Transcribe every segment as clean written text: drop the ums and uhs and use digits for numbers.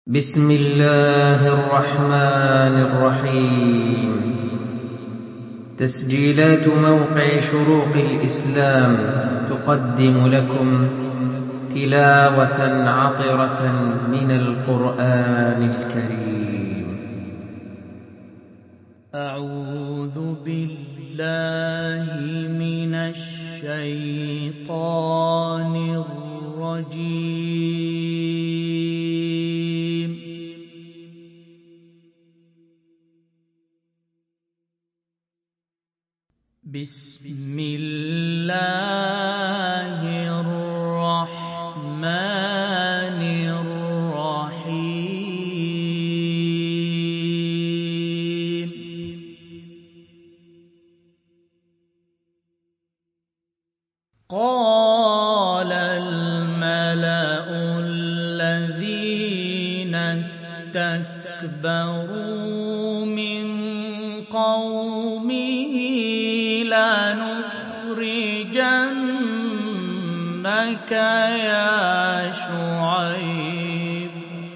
بسم الله الرحمن الرحيم. تسجيلات موقع شروق الإسلام تقدم لكم تلاوة عطرة من القرآن الكريم. أعوذ بالله من الشيطان الرجيم. بسم الله الرحمن الرحيم. قال الملأ الذين استكبروا من قومه لنخرجنك يا شعيب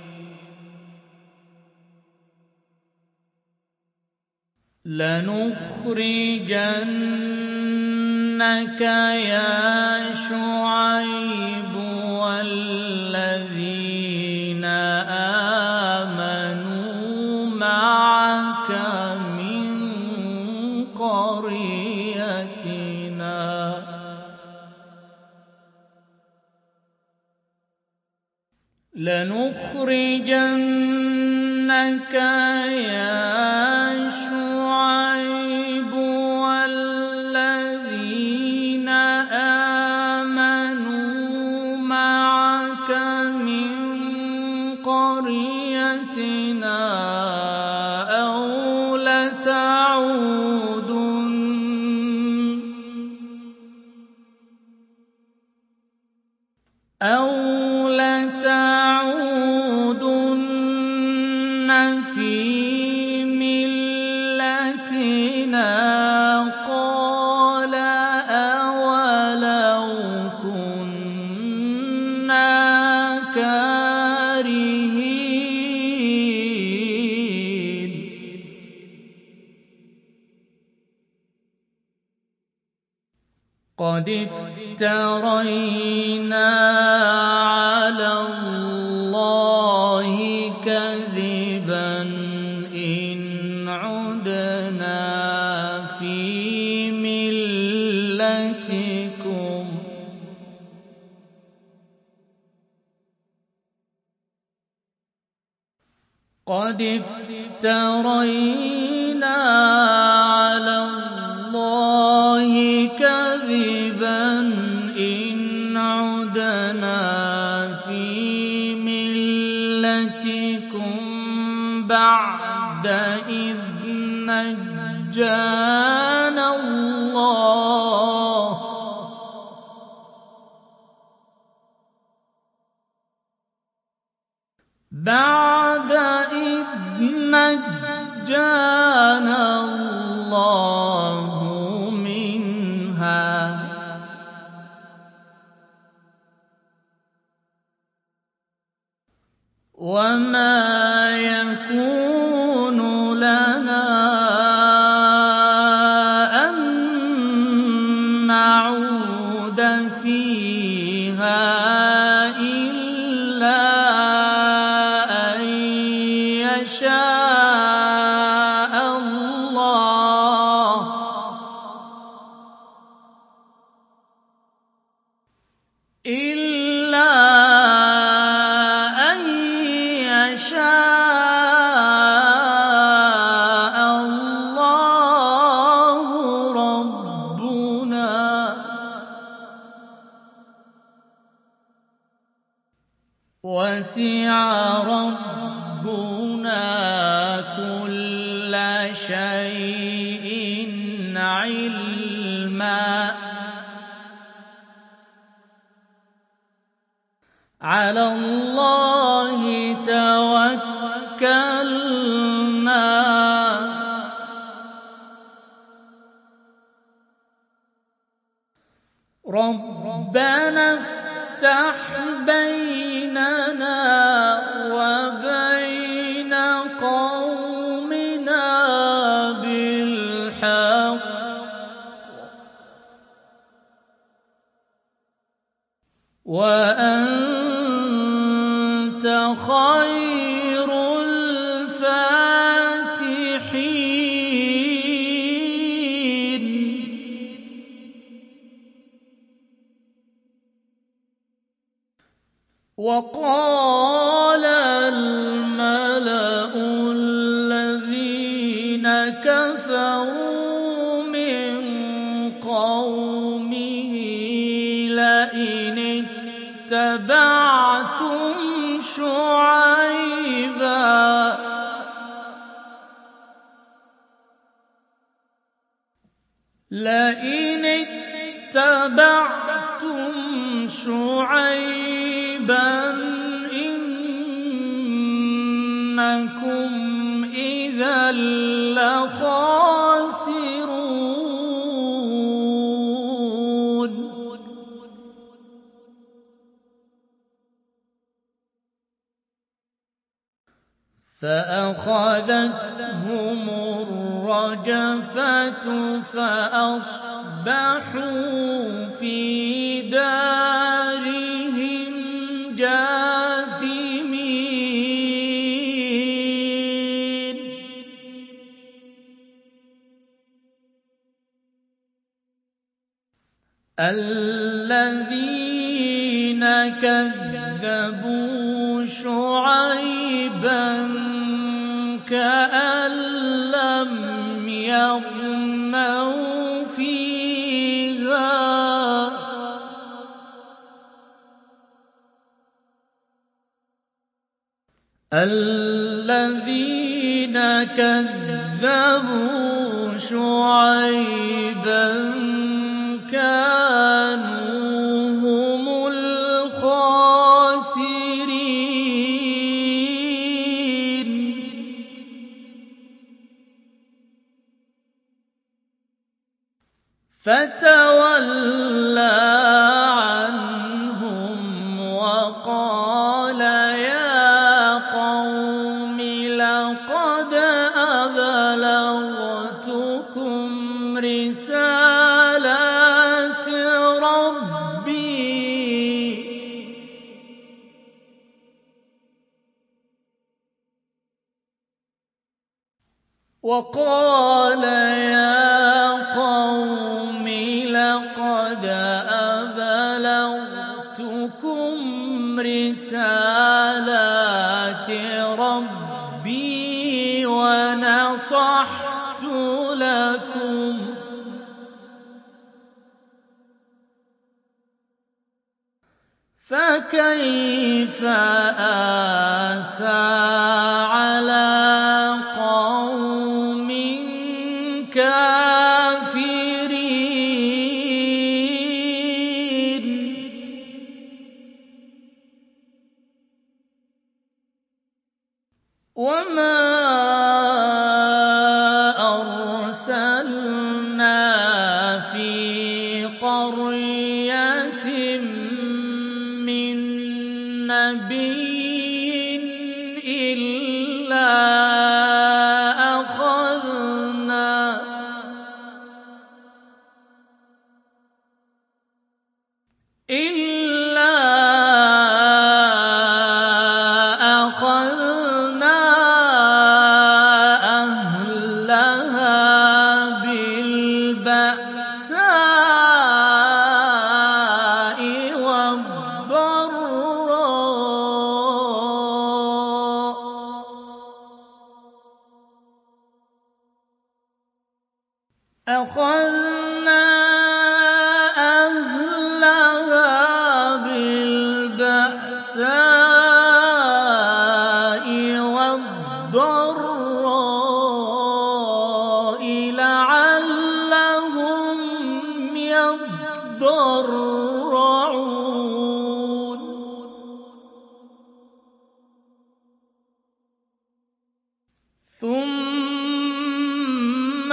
والذين آمنوا معك من قريتنا أو لتعودن في ملتنا قال أولو كنا كارهين. قد افترينا على الله كذبا إن عدنا في ملتكم قد افترينا على الله كذبا إن عدنا في ملتكم بعد إذ نجانا الله منها وما يكون لنا أن نعود فيها إلا أن يشاء الله ربنا وسع ربنا كل شيء علما على الله توكلنا ربنا افتح بيننا وبين خير الفاتحين. وقال الملأ الذين كفروا من قومه لئن اتبعتم شعيبا إنكم إذا لخاسرون. فأخذتهم الرجفة فأصبحوا في دارهم جاثمين. الذين كذبوا شعيبا كأن لم يغنوا فيها الذين كذبوا شعيبا كانوا هم الخاسرين. فتولى عنهم وقال يا قوم لقد أبلغتكم رسالات ربي وقال يا قوم لقد أبلغتكم رسالات ربي ونصحت لكم فكيف آسى على قوم كافرين. وما أرسلنا في قرية من نبي إلا أخذنا أهلها بالبأساء والضراء أخذنا أهلها بالبأساء والضراء لعلهم يضرعون. ثم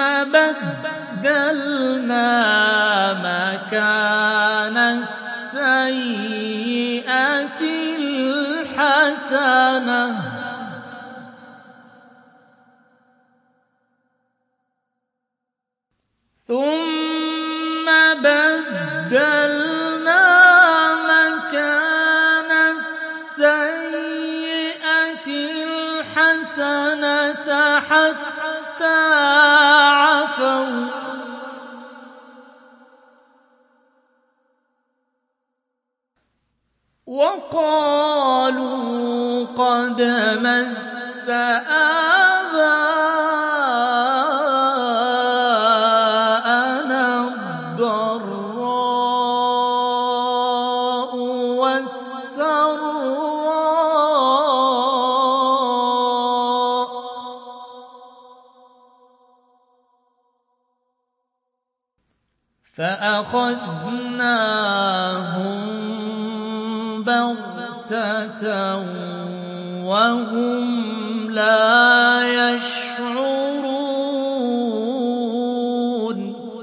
بدلنا مكان السيئة الحسنة ثم بدلنا مكان السيئة السنة حتى عفوا وقالوا قد مس آباءنا الضراء والسراء فأخذناهم بغتة وهم لا يشعرون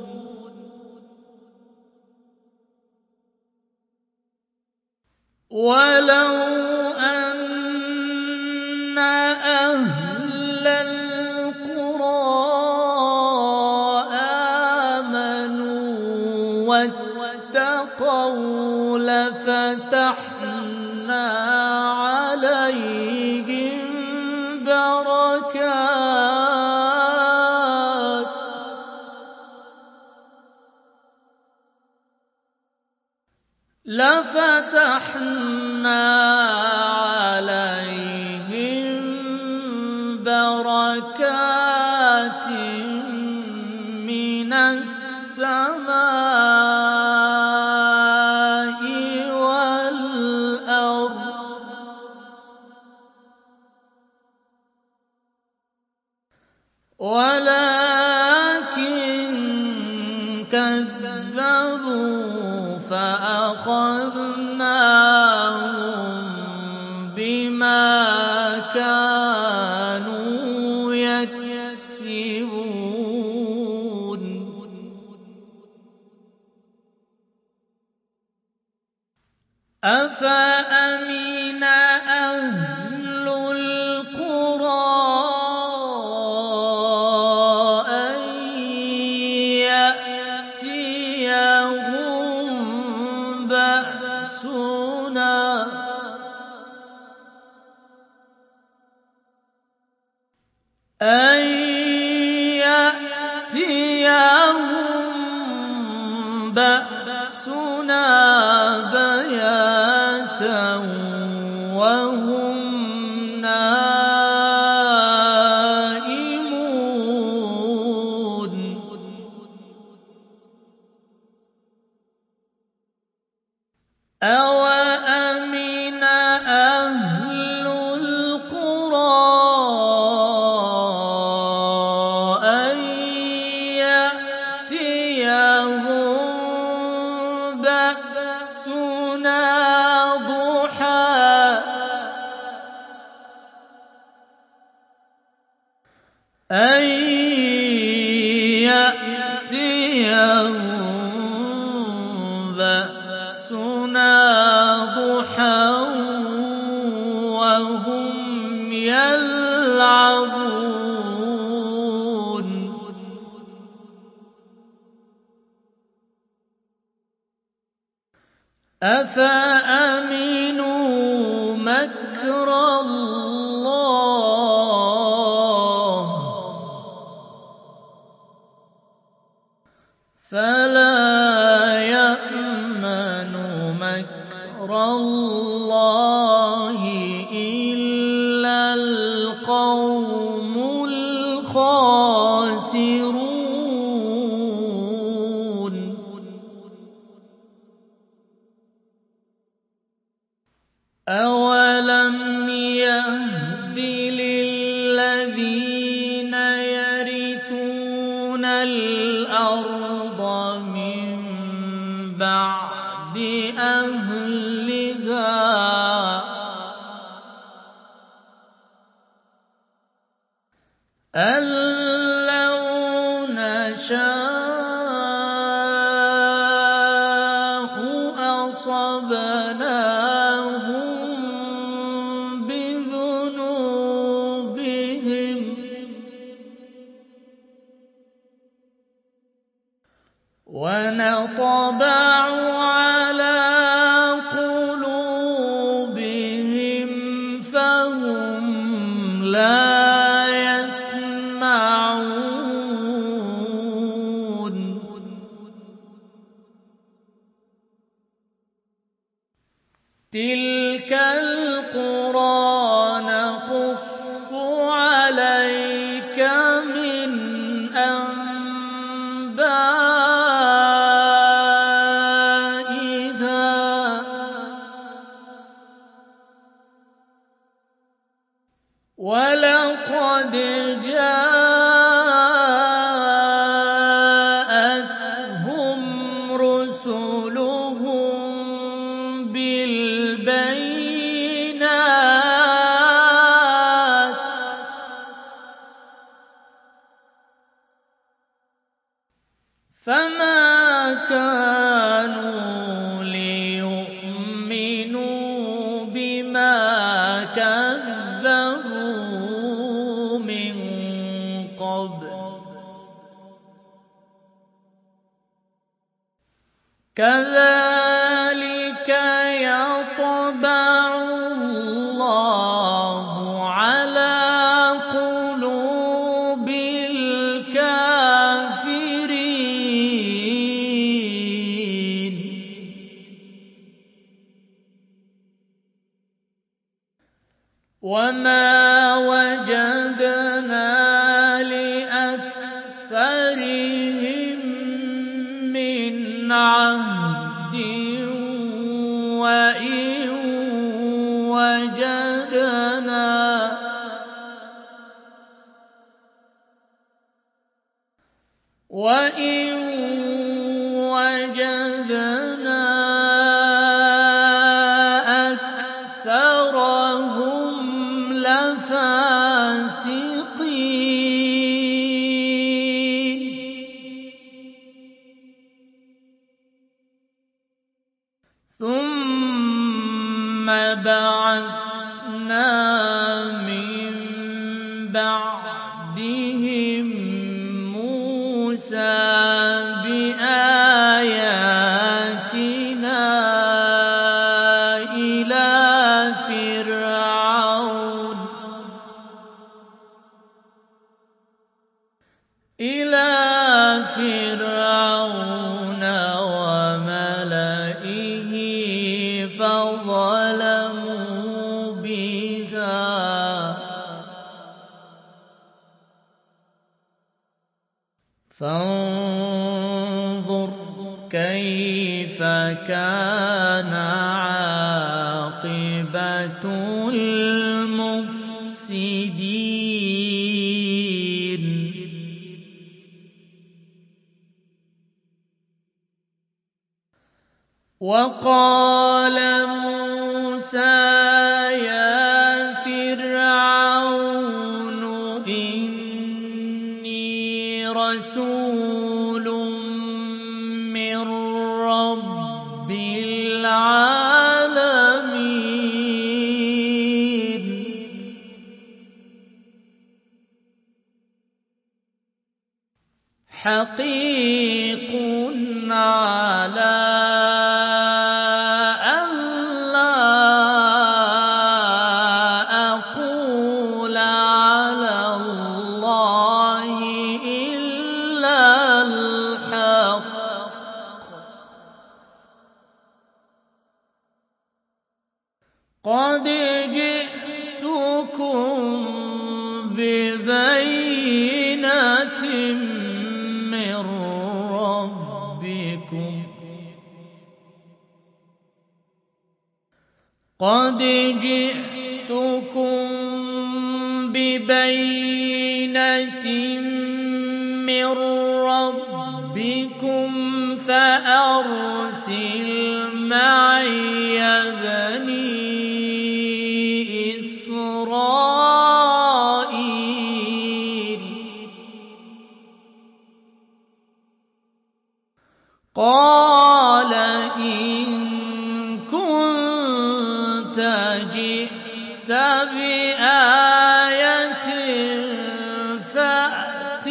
ولو أن أهل القرى آمنوا واتقوا لفتحنا عليهم بركات من السماء والأرض ولكن كذبوا فأخذناهم بما كانوا يكسبون أفأمن أهل القرى أن يأتيهم بأسنا بياتا وهم نائمون أوأمن أهل القرى أن يأتيهم بأسنا ضحى أن يأتيهم بأسنا ضحى وهم يلعبون أفأمنوا مكر الله فلا يأمن مكر الله إلا القوم الخاسرون أولم يهد للذين يرثون الأرض من بعد أهلها أن لو نشاء أصبناهم بذنوبهم ونطبع على قلوبهم فهم لا ولقد جاءتهم رسلهم بالبينات فما كانوا ليؤمنوا بما كذبوا من قبل كذلك يطبع الله على قلوب الكافرين وما وجدنا لأكثرهم من عهد وإن وجدنا أكثرهم لفاسقين ثم بعثنا من بعدهم موسى بآياتنا إلى فرعون وملئه فظلموا بها فانظر كيف كان عاقبة المفسدين وقال موسى يا فرعون إني رسول من رب العالمين حقيق على قد جئتكم ببينة من ربكم فأرسل معي بني إسرائيل قال إن كنت جئت بآية فأت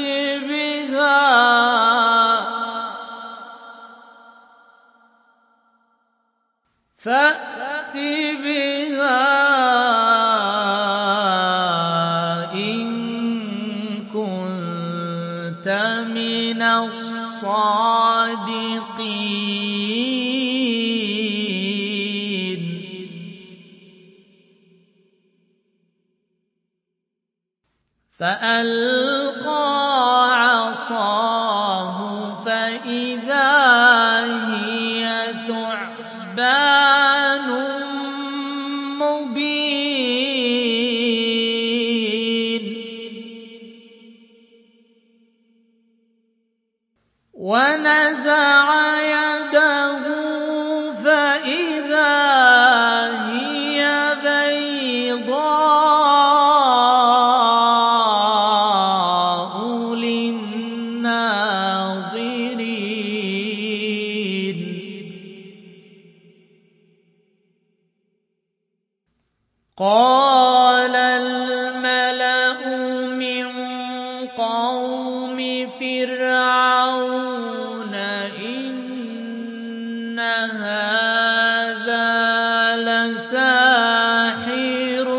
بها إن كنت من الصادقين فألقى عصاه فإذا هي ثعبان مبين ونزع يده فإذا هي بيضاء للناظرين قال الملأ من قوم فرعون إن هذا لساحر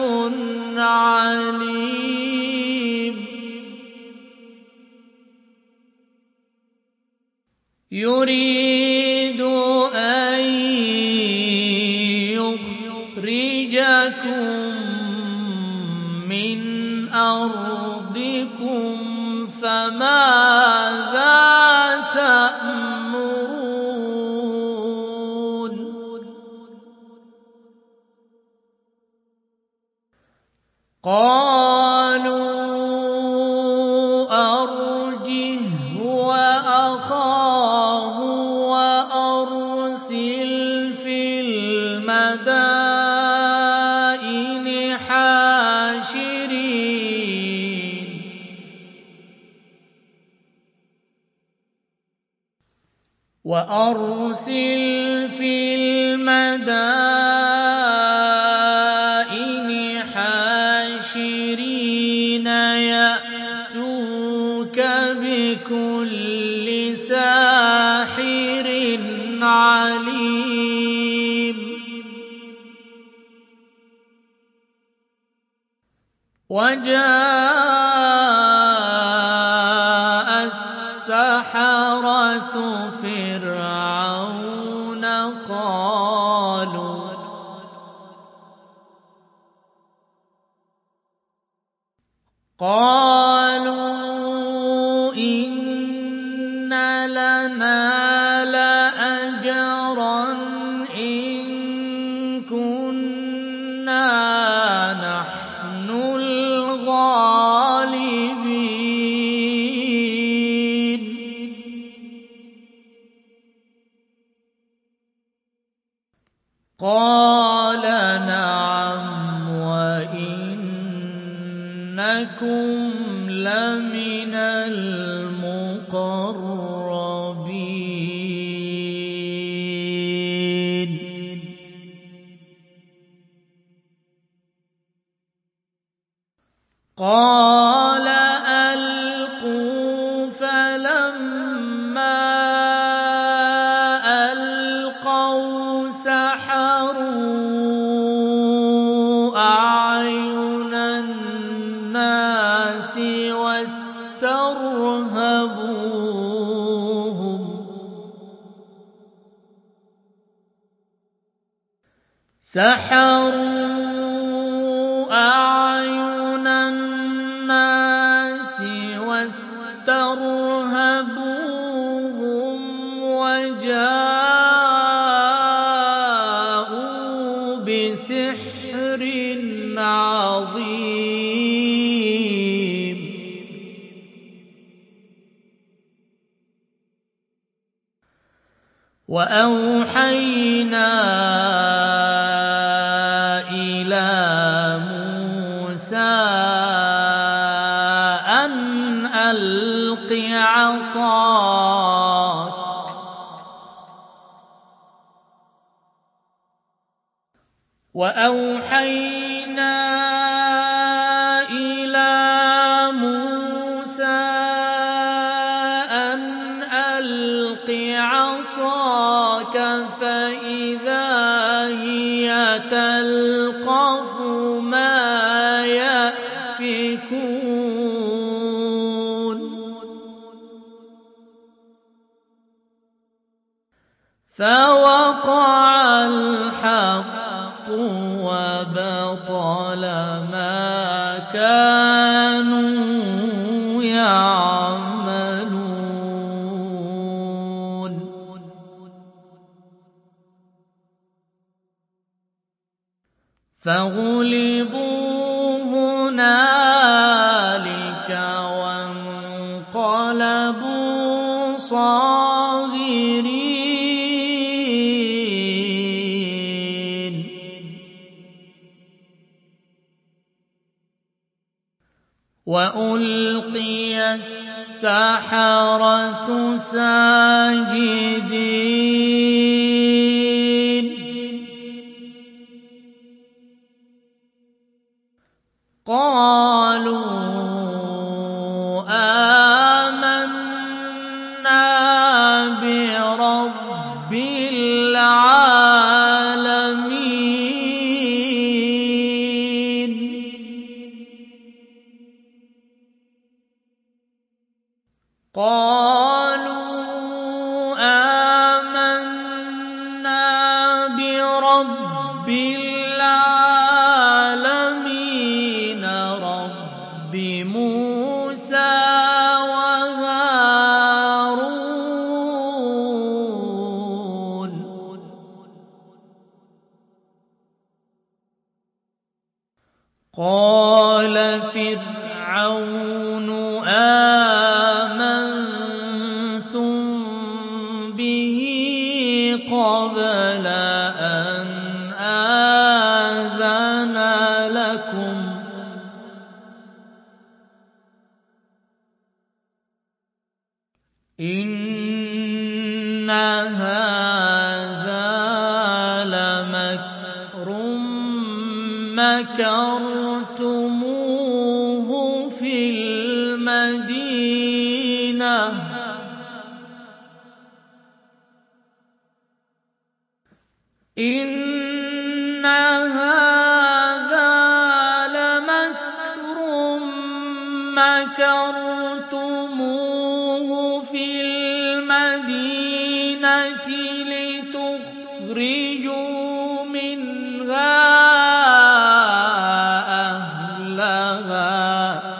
عليم يريد أن يخرجكم من أرضكم فماذا تأمرون قالوا أرجه وأخاه وأرسل في المدائن حاشرين يأتوك بكل ساحر عليم وجاء السحرة فرعون قالوا إن لنا لأجرا إن كنا نحن الغالبين قال نعم وإنكم لمن المقربين قال ألقوا فلما ألقوا سحروا أعين الناس واسترهبوهم وجاءوا بسحر عظيم وأوحينا إلى موسى أن ألق عصاك فإذا هي تلقف ما يأفكون فوقع الحق وبطل ما كانوا يعملون فغلبوا هنالك وانقلبوا صاغرين وألقي السحرة ساجدين قالوا آمنا برب العالمين قالوا آمنا برب العالمين رب موسى وهارون قال فرعون آمنتم به قبل أن آذن لكم إن هذا لمكر مكرتموه في المدينة إن هذا لمكر مكرتموه في المدينة لتخرجوا منها أهلها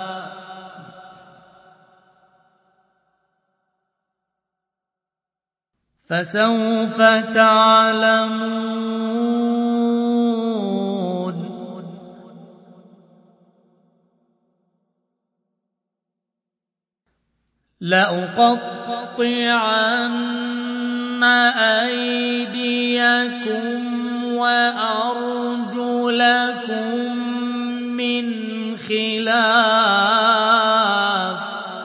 فسوف تعلمون لأقطعن أيديكم وأرجلكم من خلاف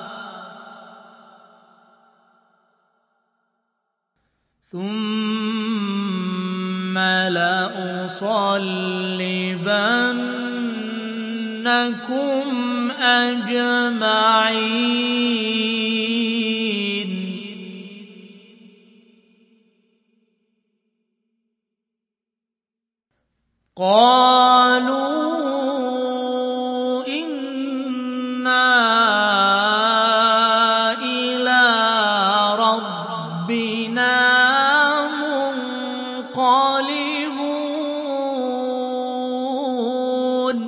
ثم لأصلبنكم أجمعين قالوا إنا إلى ربنا منقلبون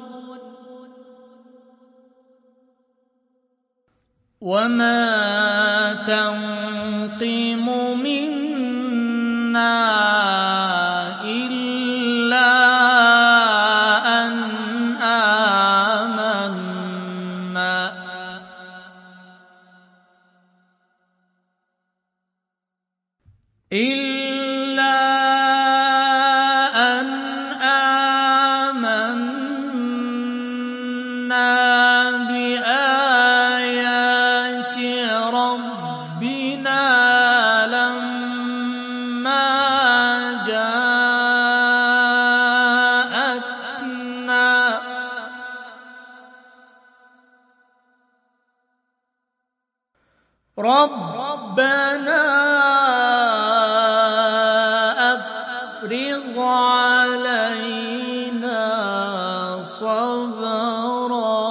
وما تنقم منا إلا أن آمنا بآيات ربنا لما جاءتنا ربنا أفرغ علينا صبرا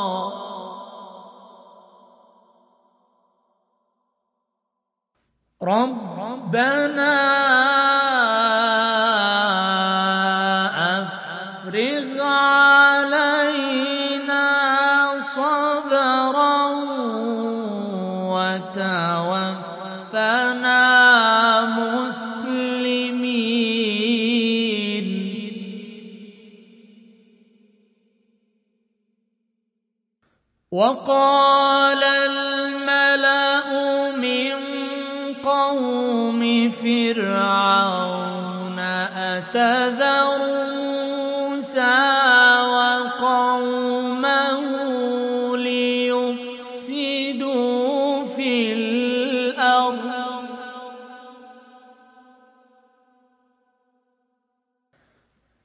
ربنا أفرغ علينا صبرا وتوفنا مسلمين وقال الملأ من قوم فرعون أتذر موسى وقومه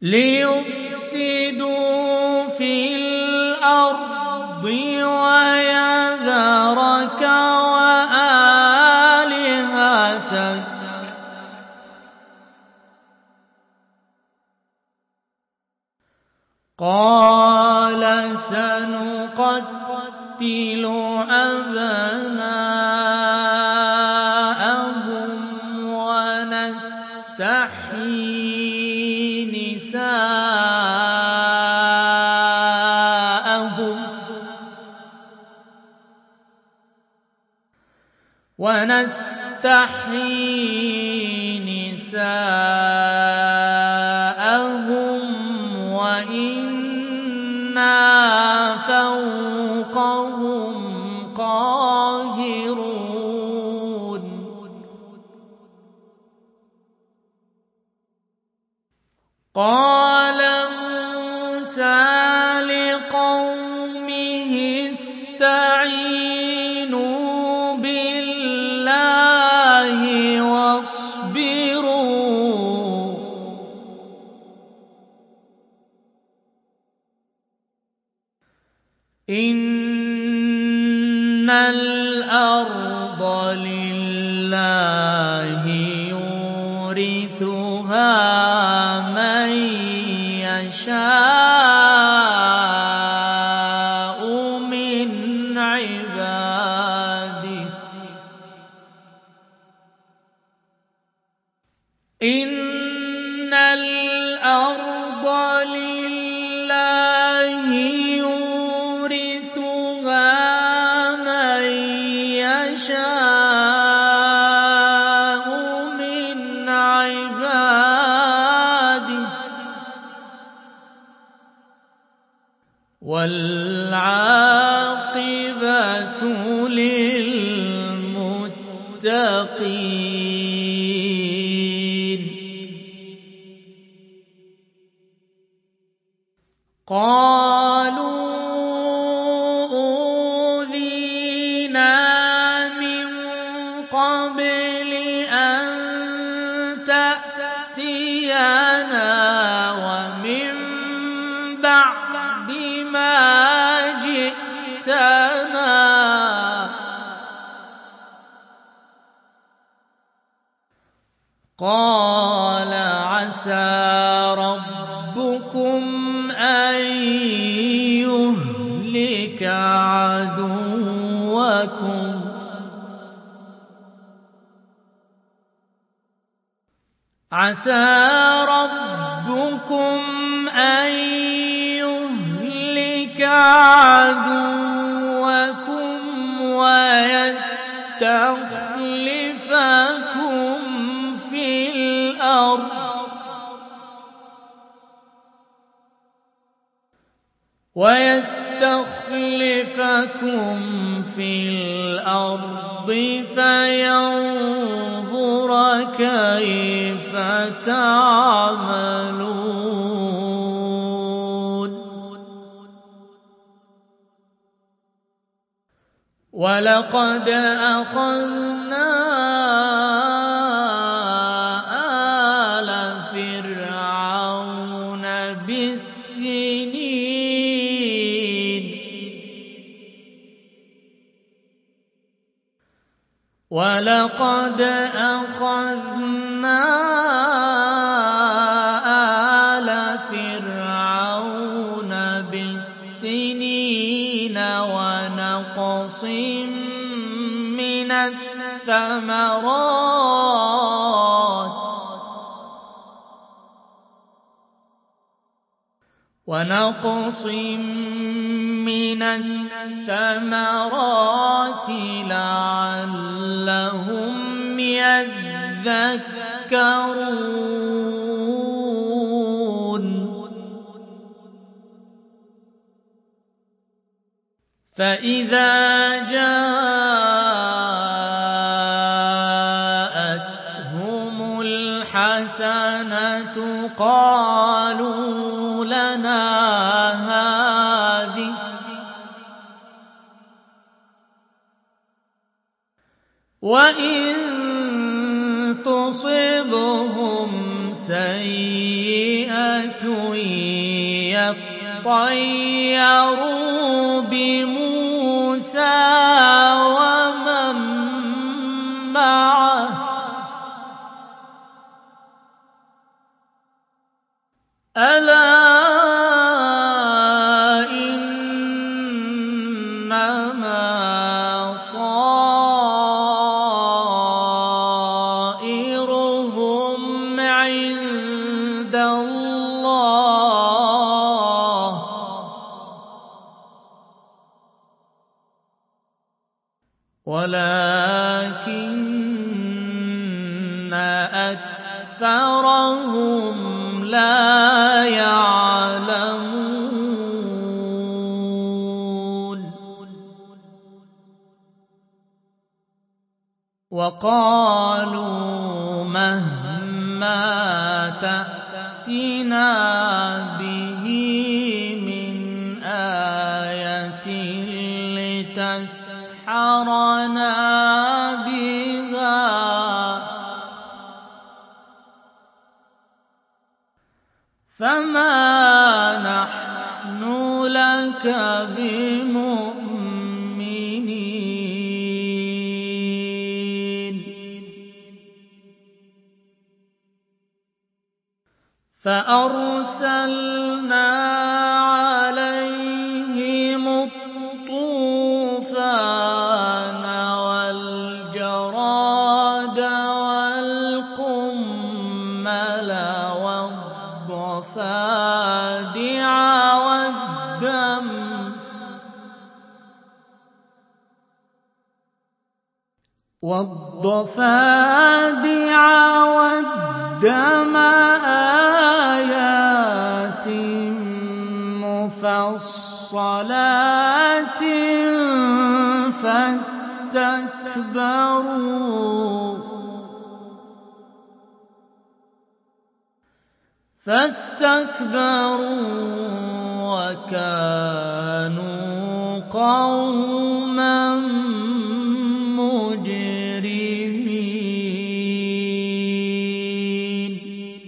ليفسدوا في الأرض ويذرك وآلهتك قال سنقتل أبناءهم ونستحيي نساءهم وإنا فوقهم قاهرون قال موسى لقومه استعينوا بالله واصبروا إن الأرض لله يورثها من يشاء من عباده إن الأرض لله يورثها من يشاء من عباده والعاقبة للمتقين قالوا أوذينا من قبل أن تأتينا ومن بعد ما جئتنا قال عسى ربكم أن يهلك عدوكم عسى ربكم أن يهلك عدوكم ويستخلفكم في الأرض فينظر كيف تعملون ولقد أخذنا آل فرعون بالسنين ولقد أخذنا آل فرعون بالسنين ونقص من الثمرات لعلهم يذكرون فإذا جاءتهم الحسنة قالوا لنا هذه وإن تصبهم سيئة يطيروا بموسى ومن معه ألا إنما طائرهم عند الله ولكن أكثرهم لا يعلمون وقالوا مهما تأتنا به من آية لتسحرنا بها فما نحن لك بمؤمنين فأرسلنا عليهم الطوفان والجراد والقمل والضفادع والدم آيات مفصلات فاستكبروا وكانوا قوما مجرمين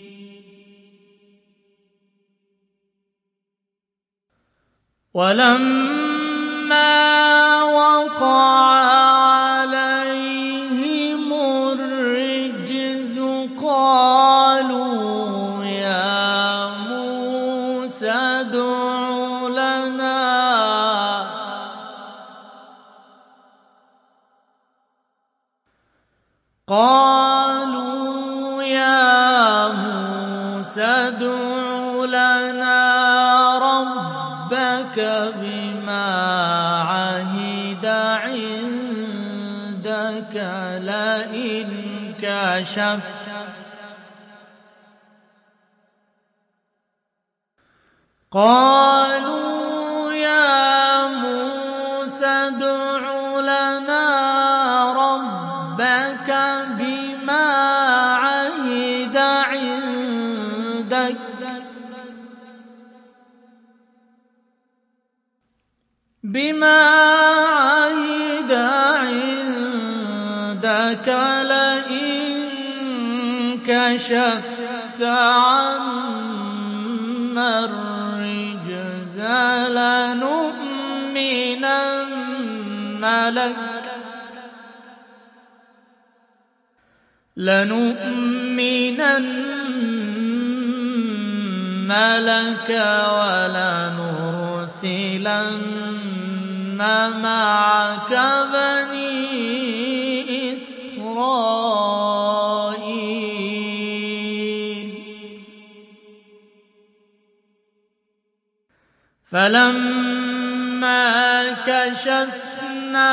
ولما وقع عليهم الرجز قالوا يا موسى ادع لنا ربك بما عهد عندك لئن كشفت عنا الرجز لنؤمنن لك ولنرسلن معك بني إسرائيل فلما كشفنا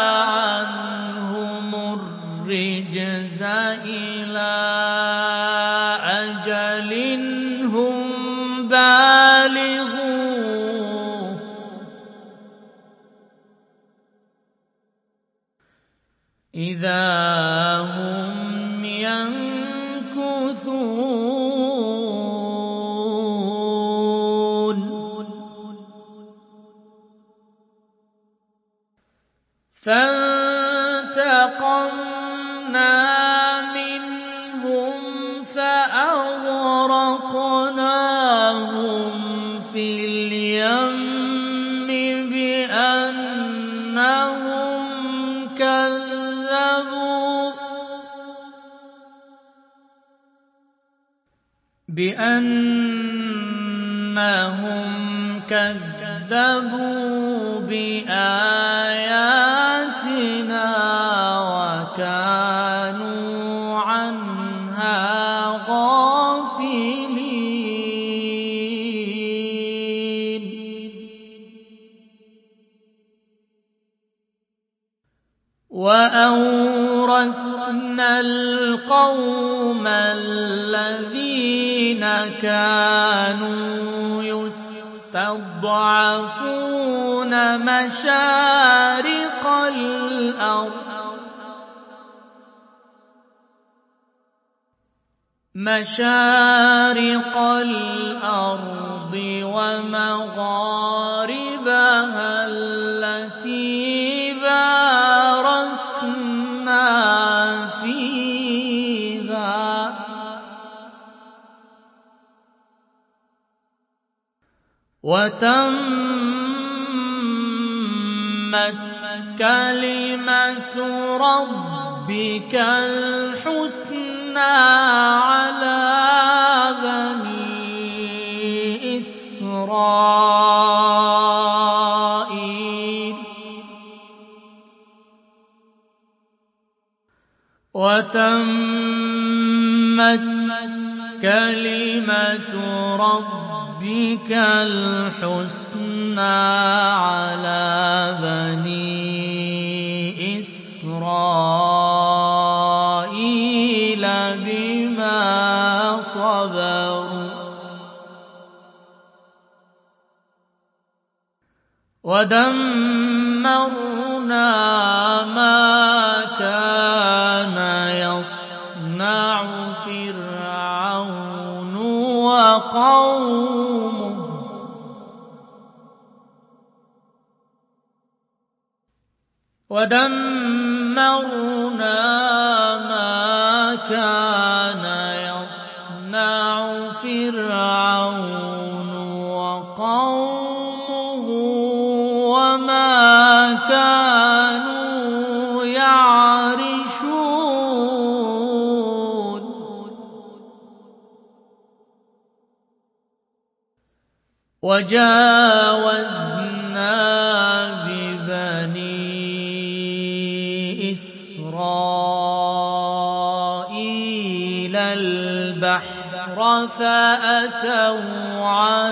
عنهم الرجز إلى أجل هم بالغوه إذا هم ينكثون فانتقمنا منهم فأغرقناهم بأنهم كذبوا بآياتنا وكانوا عنها غافلين وأورثنا القوم الذين كانوا يستضعفون مشارق الأرض ومغاربها التي باركنا فيها وتمت كلمة ربك الحسنى على بني إسرائيل وتمت كلمة ربك الحسنى على بني إسرائيل بما صبروا ودمرنا ما كان يصنع فرعون وقومه ودمرنا ما كان يصنع فرعون وقومه وما كانوا يعرشون وجاوزنا ببني إسرائيل البحر فأتوا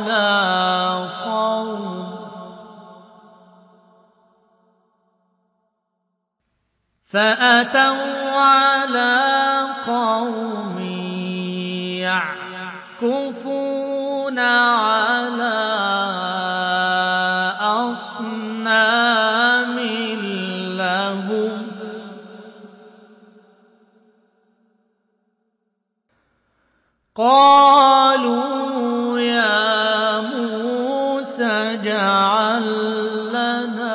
على قوم يعكفون على أصنام لهم قالوا يا موسى اجعل لنا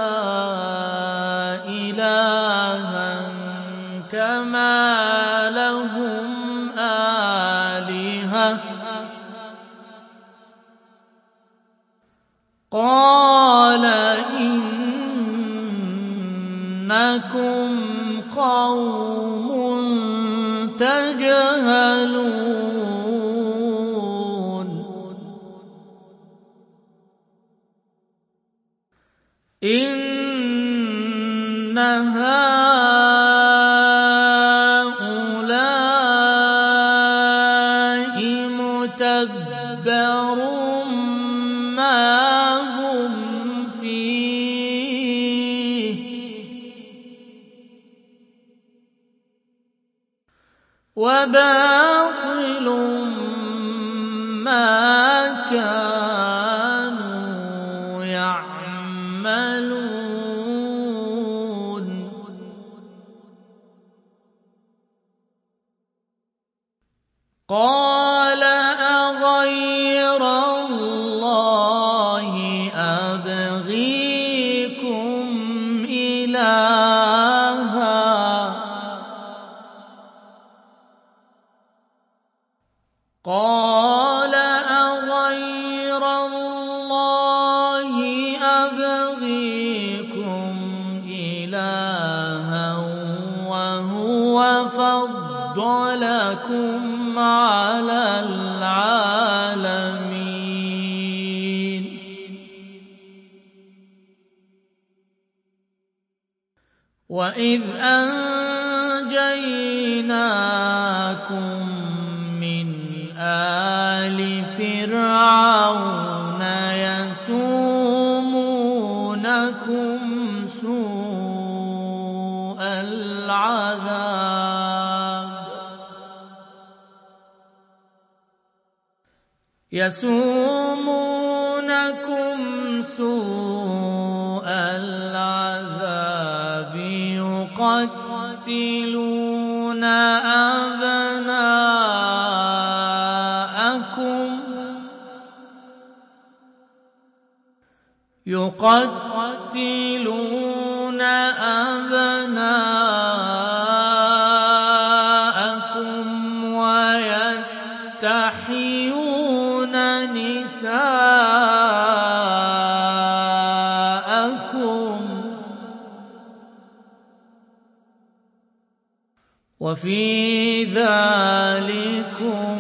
إلها كما لهم آلهة قال إنكم قوم تجهلون إن هؤلاء متبر ما هم فيه وباطل ما كانوا يعملون قال أغير الله أبغيكم إلها قال أغير الله أبغيكم إلها وهو فضلكم على العالمين وإذ أنجيناكم من آل فرعون يسومونكم سوء العذاب يقتلون أبناءكم ويستحيون نساءكم وفي ذلكم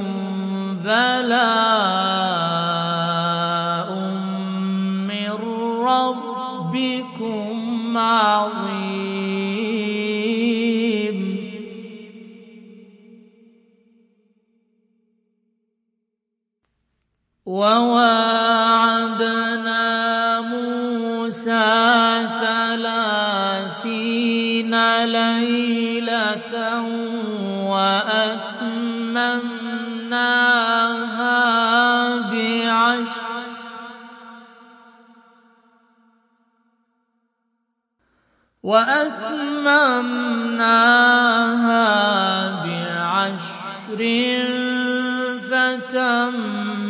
بلاء من ربكم عظيم. وواعدنا موسى 30 ليلة وأتممناها بعشر فتم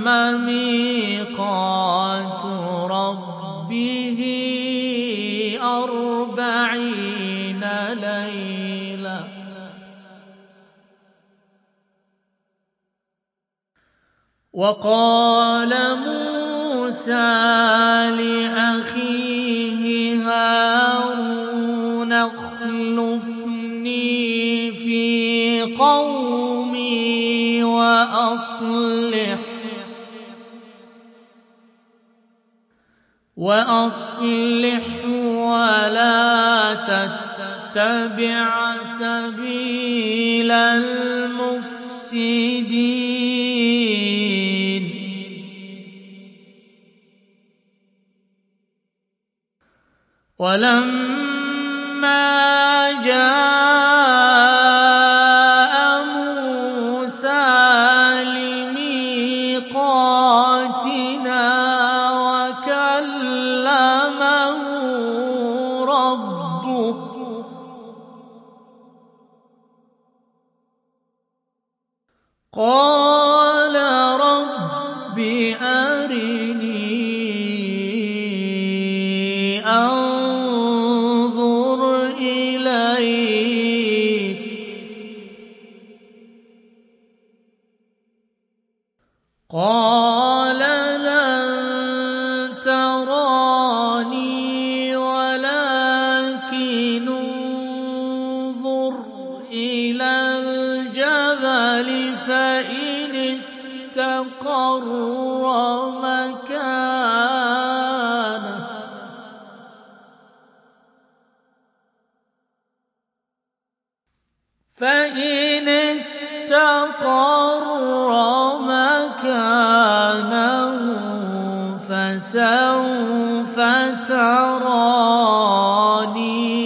ميقات ربه 40 ليلة. وقال موسى لأخيه هارون اخلفني في قومي وأصلح ولا تتبع سبيل المفسدين. ولما جاء موسى لميقاتنا وكلمه ربه قال رب أرني أنظر إليك قال لن تراني ولكن انظر إلى الجبل فإن استقر مكانه فسوف تراني.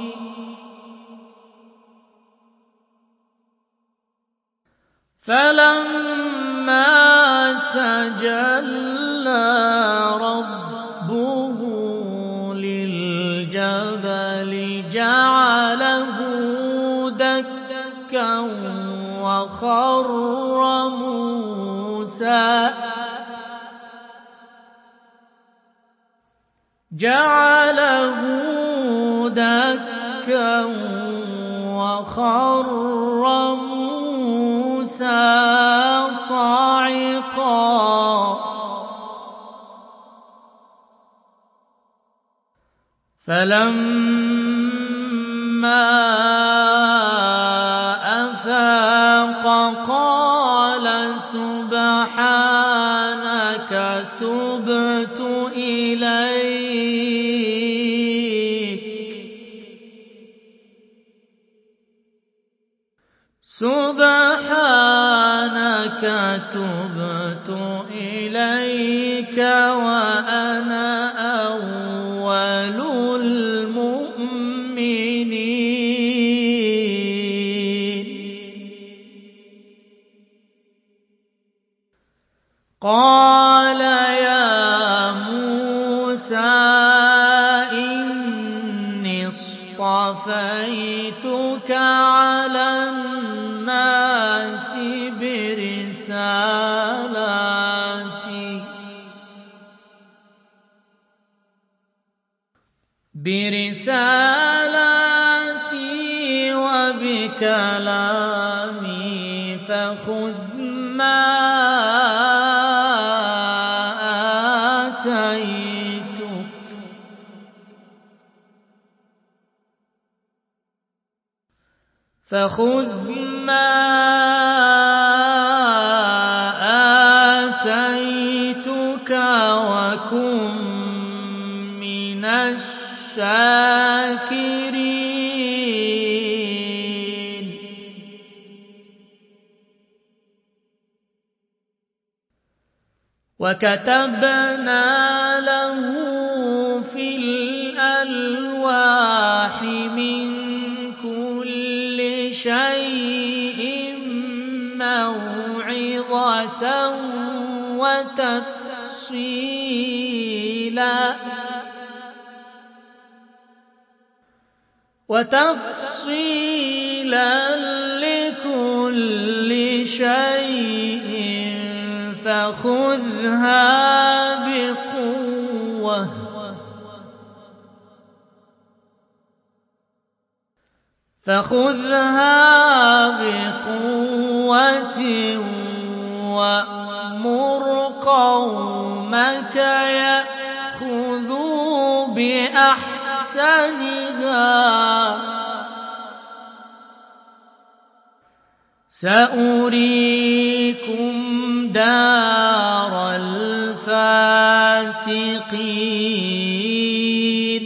فلما تجلى ربه للجبل جعله دكا وخر موسى صاعقا. فلما أفاق قال سبحانك تبت إليك سبحانك تبت إليك وأنا أول المؤمنين. قال يا موسى إني اصطفيتك على الناس برسالاتي وبكلامي فخذ ما آتيتك وكن من الشاكرين. وكتبنا له في الألواح من كل شيء موعظة وتفصيلا لكل شيء فخذها بقوة وأمر قومك يأخذوا بأحسنها سأريكم دار الفاسقين.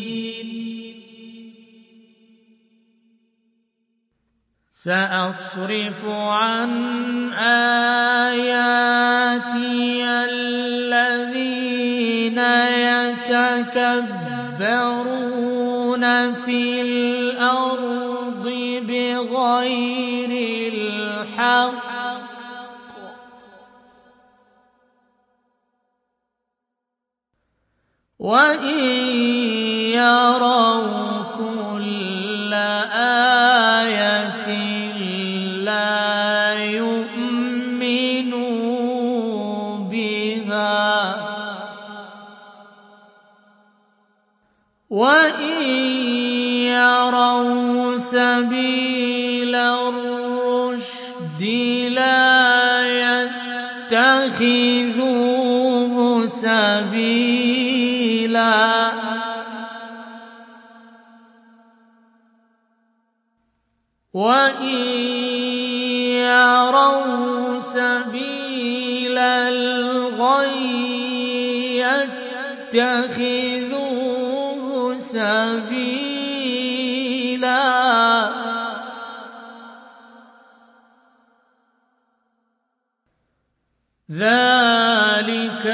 سأصرف عن آياتي الذين يتكبرون في الأرض بغير الحق وإن يروا كل آية لا يؤمنوا بها وإن يروا سبيل الرشد لا يتخذوه سبيلا وإن يروا سبيل الغي يتخذوه سبيلا ذلك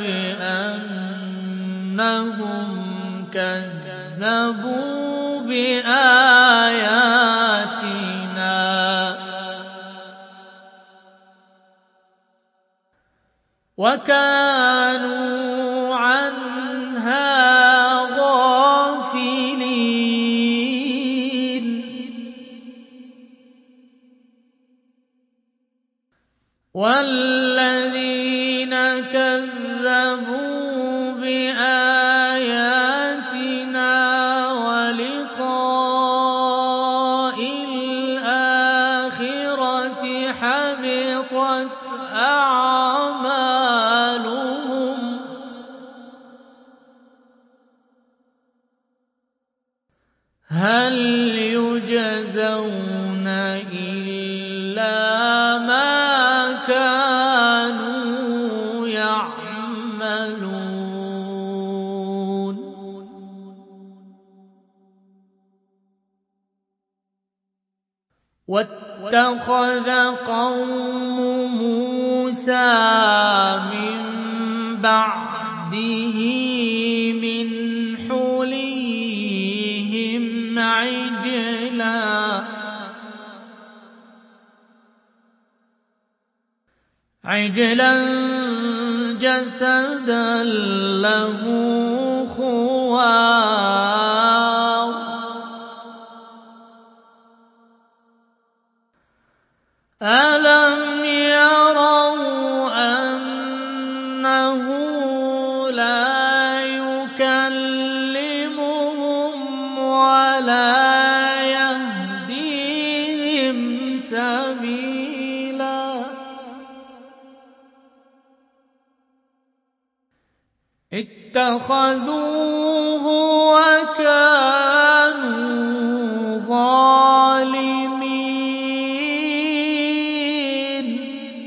بأنهم كذبوا بآياتنا وكانوا عنها غافلين. والذين كذبوا بآياتنا ولقاء الآخرة حبطت أعمالهم هل يجزون إلا ما كانوا يعملون. واتخذ قوم موسى من بعده من حليهم عجلا جسدا له خوار ألم يروا أنه لا يكلمهم ولا يهديهم سبيلا اتخذوه وكانوا ظالمين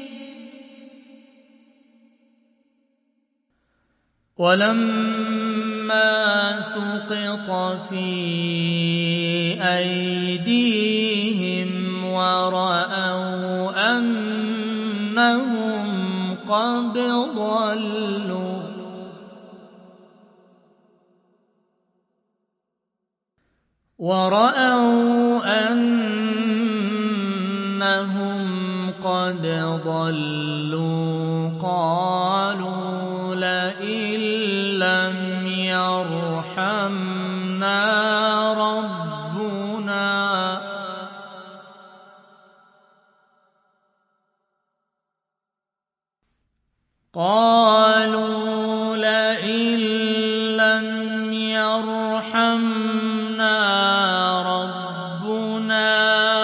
ولما سقط في أيديهم ورأوا أنهم قد ضلوا قالوا لئن لم يرحمنا ربنا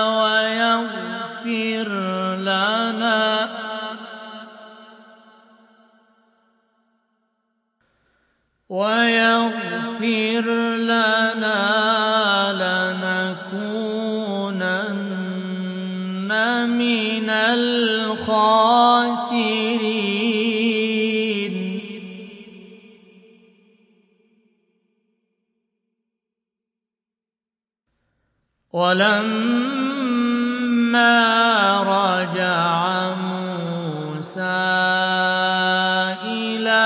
ويغفر لنا لنكونن من الخاسرين ولما رجع موسى إلى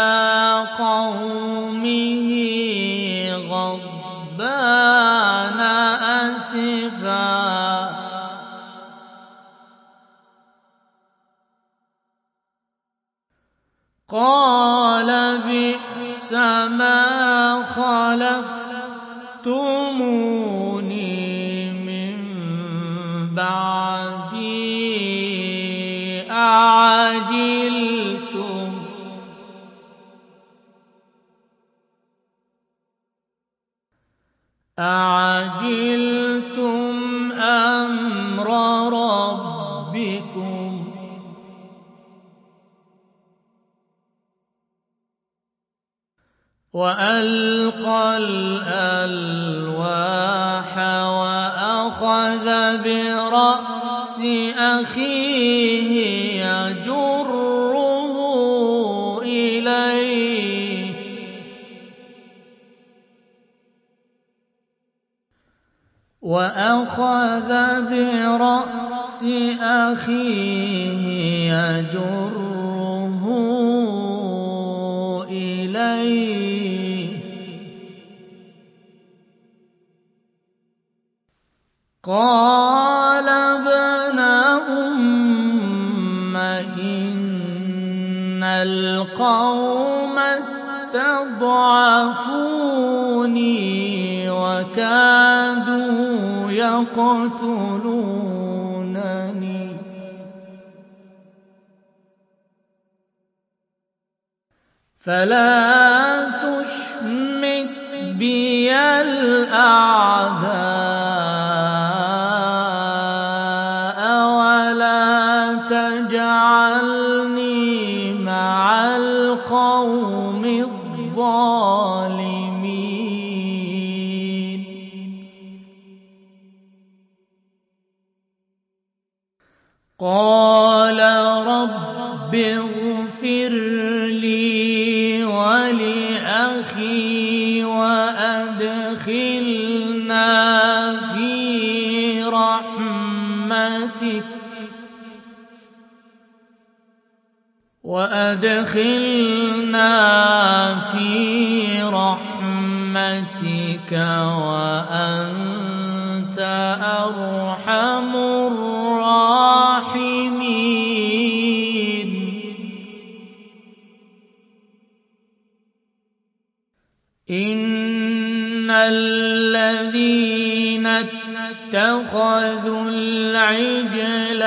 قومه غضبان أسفا قال بئس ما خلفتموني من بعدي أعجلتم أمر ربكم وألقى الألواح وأخذ برأس أخيه يجره إليه قال ابن أم إن القوم استضعفوني وكادوا يقتلونني فلا تشمت بي الأعداء ولا تجعلني مع القوم الظالمين قال رب اغفر لي ولأخي وأدخلنا في رحمتك رحمتك وأدخلنا في رحمتك وأنت أرحم الراحمين. إن الذين اتخذوا العجل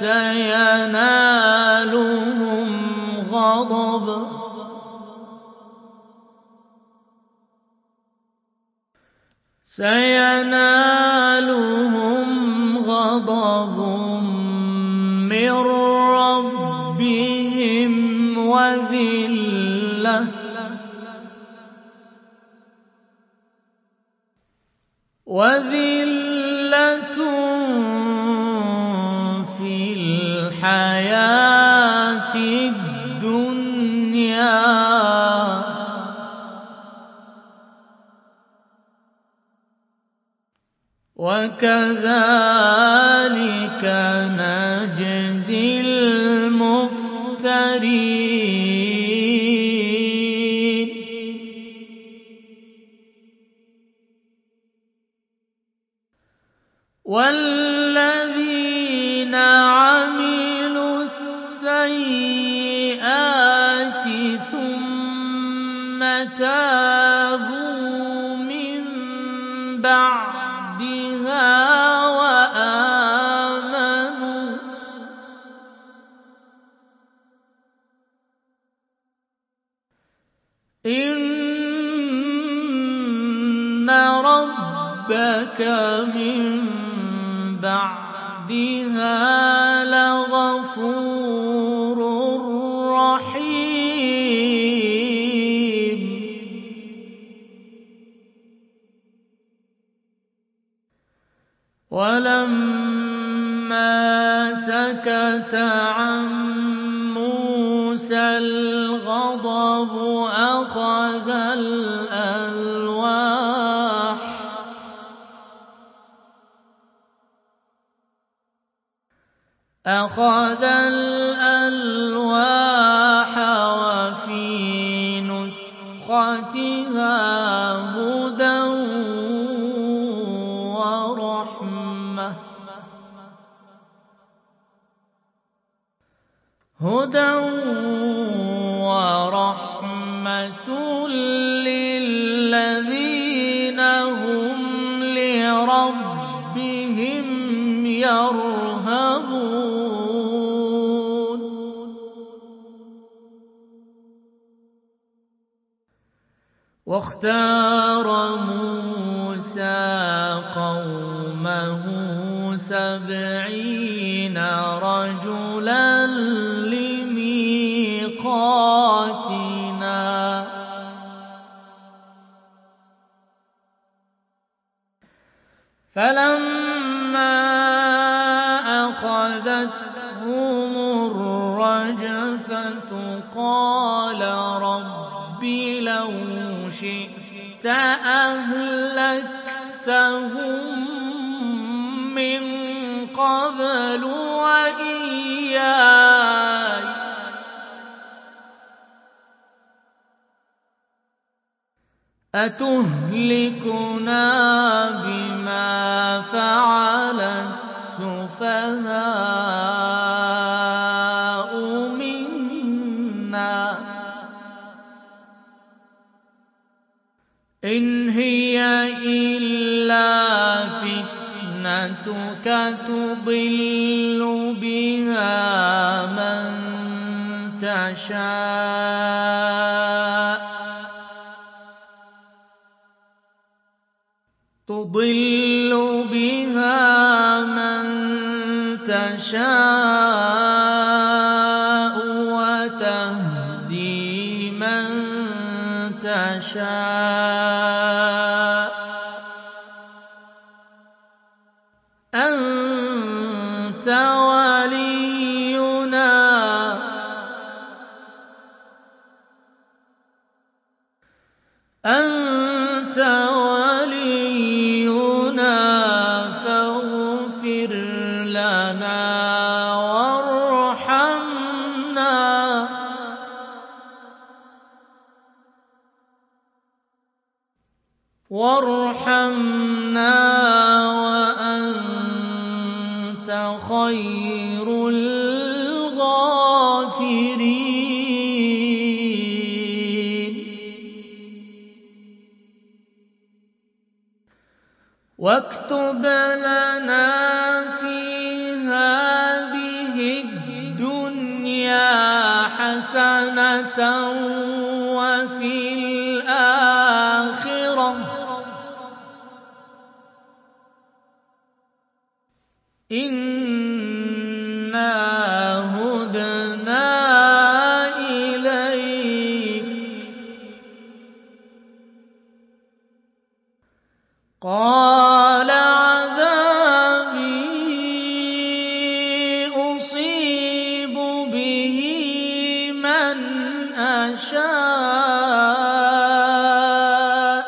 سينالهم غضب من ربهم وذلة في الحياة الدنيا وكذلك نجزي المفترين. والذين عملوا السيئات ثم تابوا من بعدها وآمنوا إن ربك من بعدها لغفور رحيم. ولما سكت عن موسى الغضب أخذ الألواح وفي نسختها هدى ورحمة للذين هم لربهم يرهبون. واختار موسى قومه 70 رجلا لميقاتنا فلما أخذتهم الرجفة قال رب لو شئت أهلكتهم من قبل وإياي أتهلكنا بما فعل السفهاء منا إن هي إلا فتنتك تضل بها من تشاء وتهدي من تشاء أنت ولينا فاغفر لنا وارحمنا وأنت خير الغافرين واكتب لنا في هذه الدنيا حسنة وفي الآخرة إنا هدنا إليك قال عذابي أصيب به من أشاء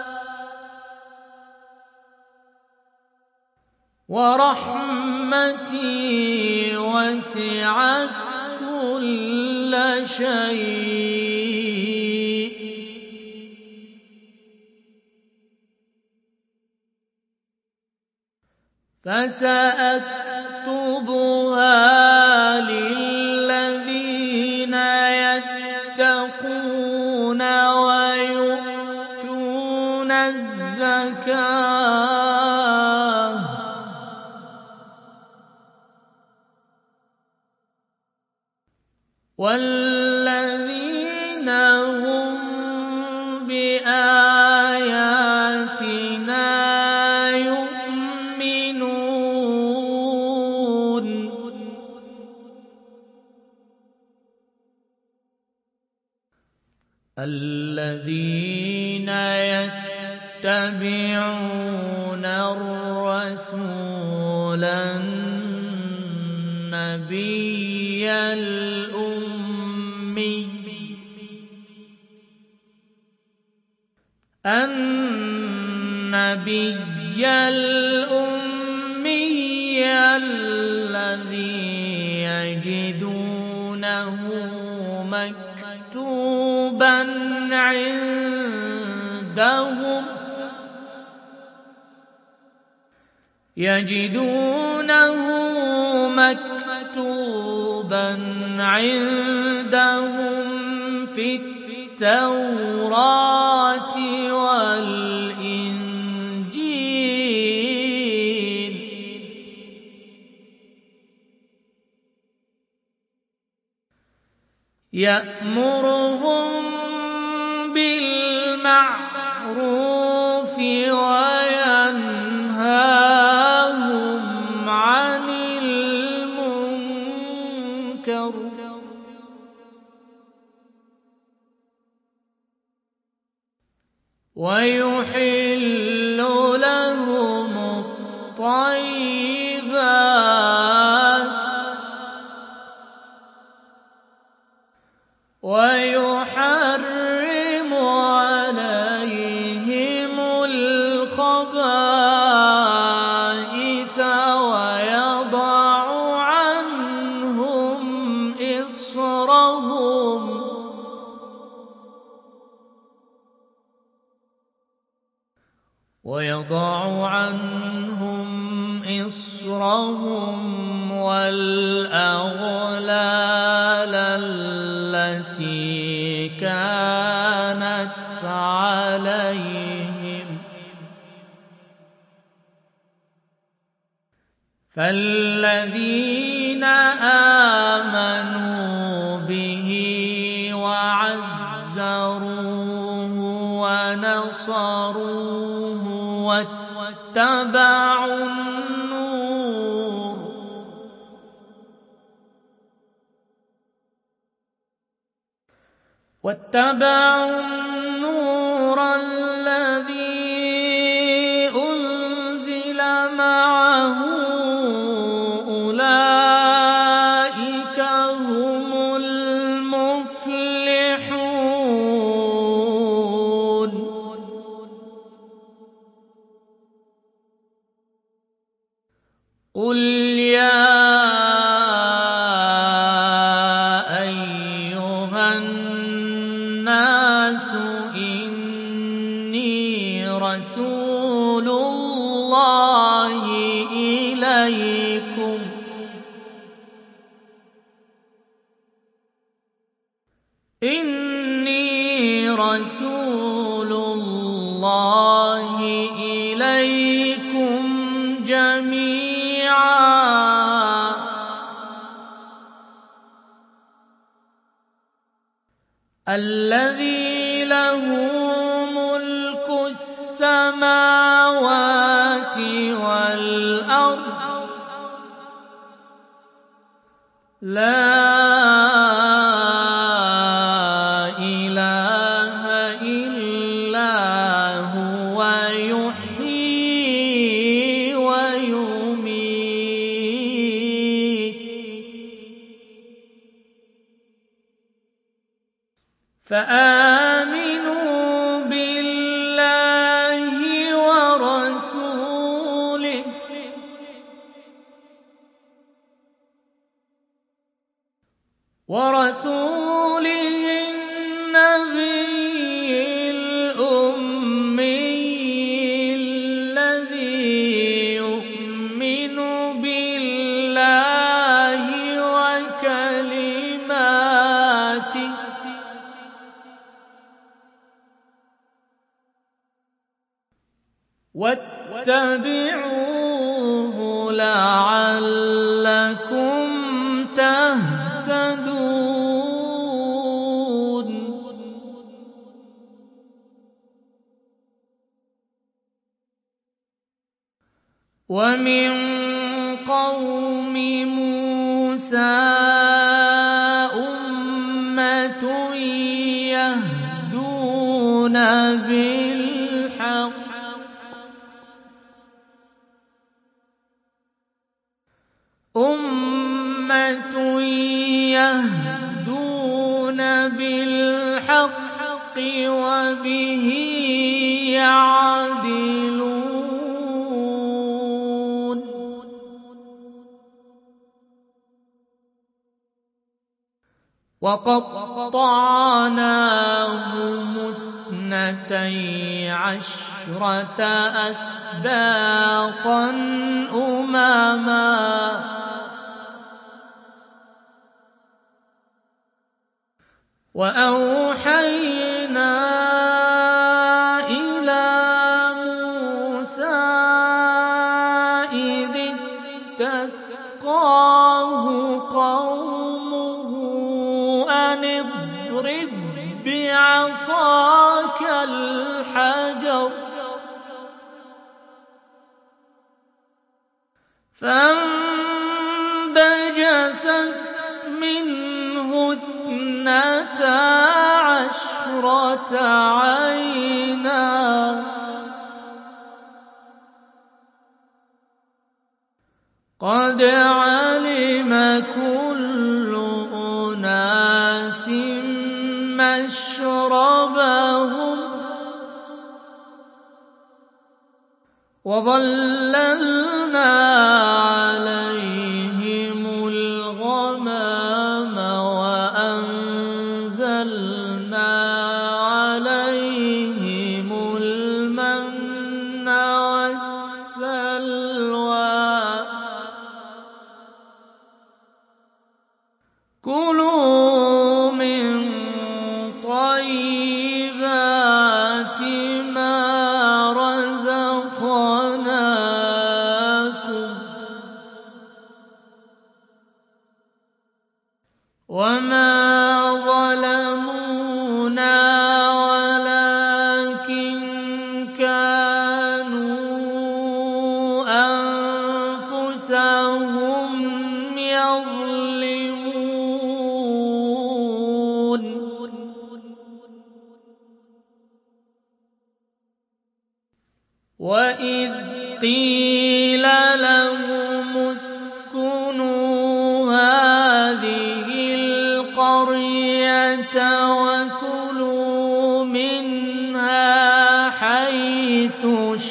ورحمتي وسعت كل شيء فسأكتبها للذين يتقون ويؤتون الزكاة والذين هم بآياتنا يؤمنون الذين يتبعون الرسول النبي الأمي الذي يجدونه مكتوبا عندهم في التوراة والإنجيل يأمرهم بالمعروف وينهاهم عن المنكر ويحل لهم الطيبات ويحرم عليهم الخبائث ويضع عنهم إصرهم والأغلال التي كانت عليهم فالذين آمنوا به وعزروه ونصروه واتبعوا النور الذي أنزل معه أولئك هم المفلحون قل يا أيها الناس إني رسول إليكم إني رسول الله إليكم جميعا الذي له ملك السماوات والأرض لا إله إلا هو يحيي ويميت فآمنوا بالله ورسوله النبي الأمي الذي يؤمن بالله وكلماته واتبعوه لعلكم تهتدون ومن قوم موسى أمة يهدون بالحق وبه يعدلون وقطعناهم 12 أسباطا أمما وأوحينا إلى موسى إذ استسقاه قومه أن اضرب بعصاك الحجر فانبجست منه 12 عينا قد علم كل أناس مشربهم وظللنا عليهم الغمام وأنزلنا عليهم المن والسلوى كلوا من طيبات ما رزقناكم وما ظلمونا ولكن كانوا أنفسهم يظلمون وإذ قيل لهم اسكنوا هذه القرية وكلوا منها حيث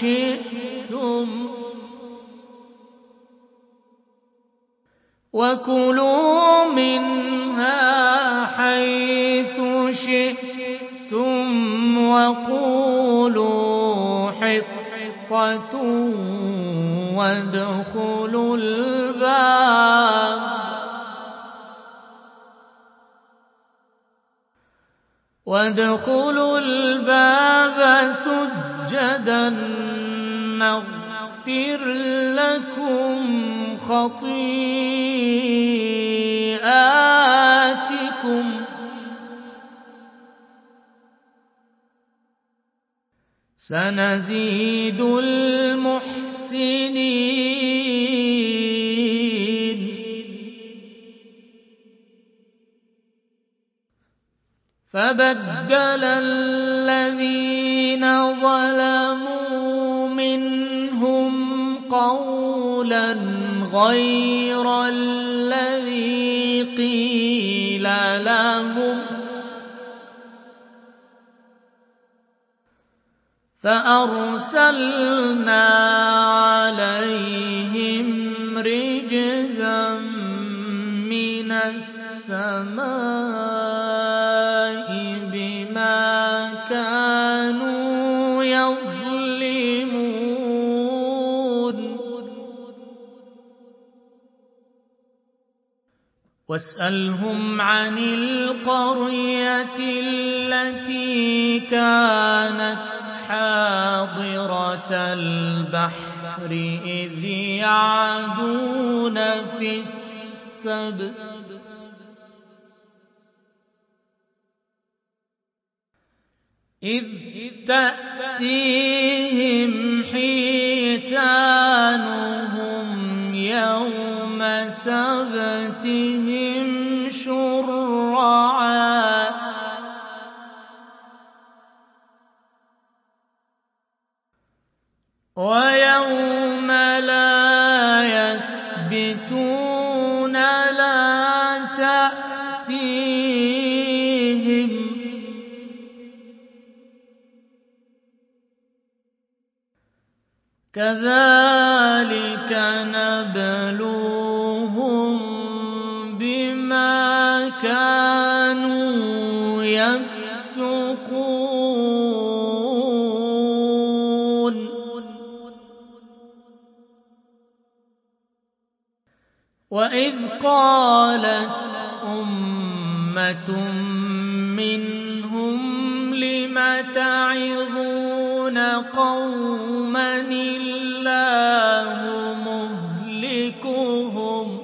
شئتم وقولوا حطة وادخلوا الباب سجدا نغفر لكم خطيئاتكم سنزيد المحسنين. فبدل الذين ظلموا منهم قولا غير الذي قيل لهم فأرسلنا عليهم رجزا من السماء بما كانوا يظلمون. واسألهم عن القرية التي كانت حاضرة البحر إذ يعدون في السبت إذ تأتيهم حيتانهم يوم سبتهم شرعا ويوم لا يسبتون لا تأتيهم كذلك نبلوهم بما كانوا يفسقون. وإذ قالت أمة منهم لم تعظون قوما الله مهلكهم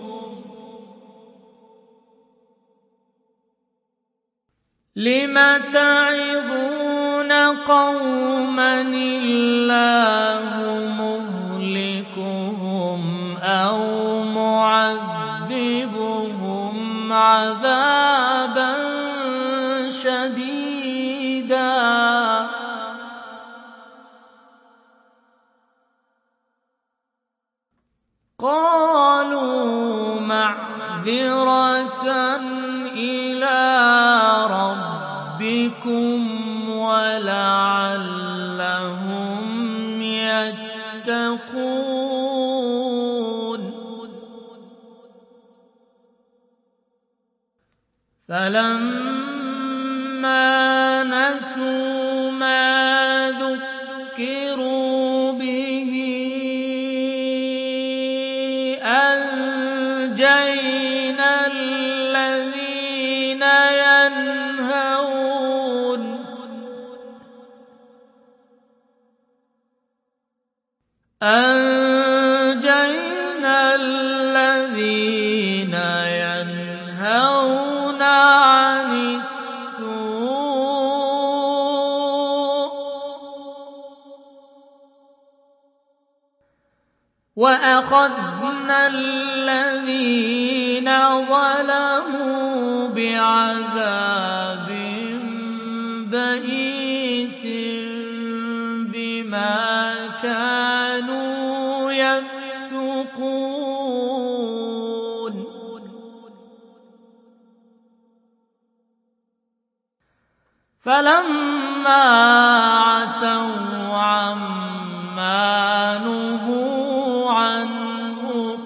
لم تعظون قوما الله مهلكهم أو معذبهم عذابا شديدا قالوا معذرة إلى ربكم ولعلهم يتقون. فلما نسوا ما ذكروا به أنجينا الذين ينهون عن السوء وأخذنا الذين ظلموا بعذاب بئيس بما كانوا يفسقون. فلما عتوا عما نهوا عنه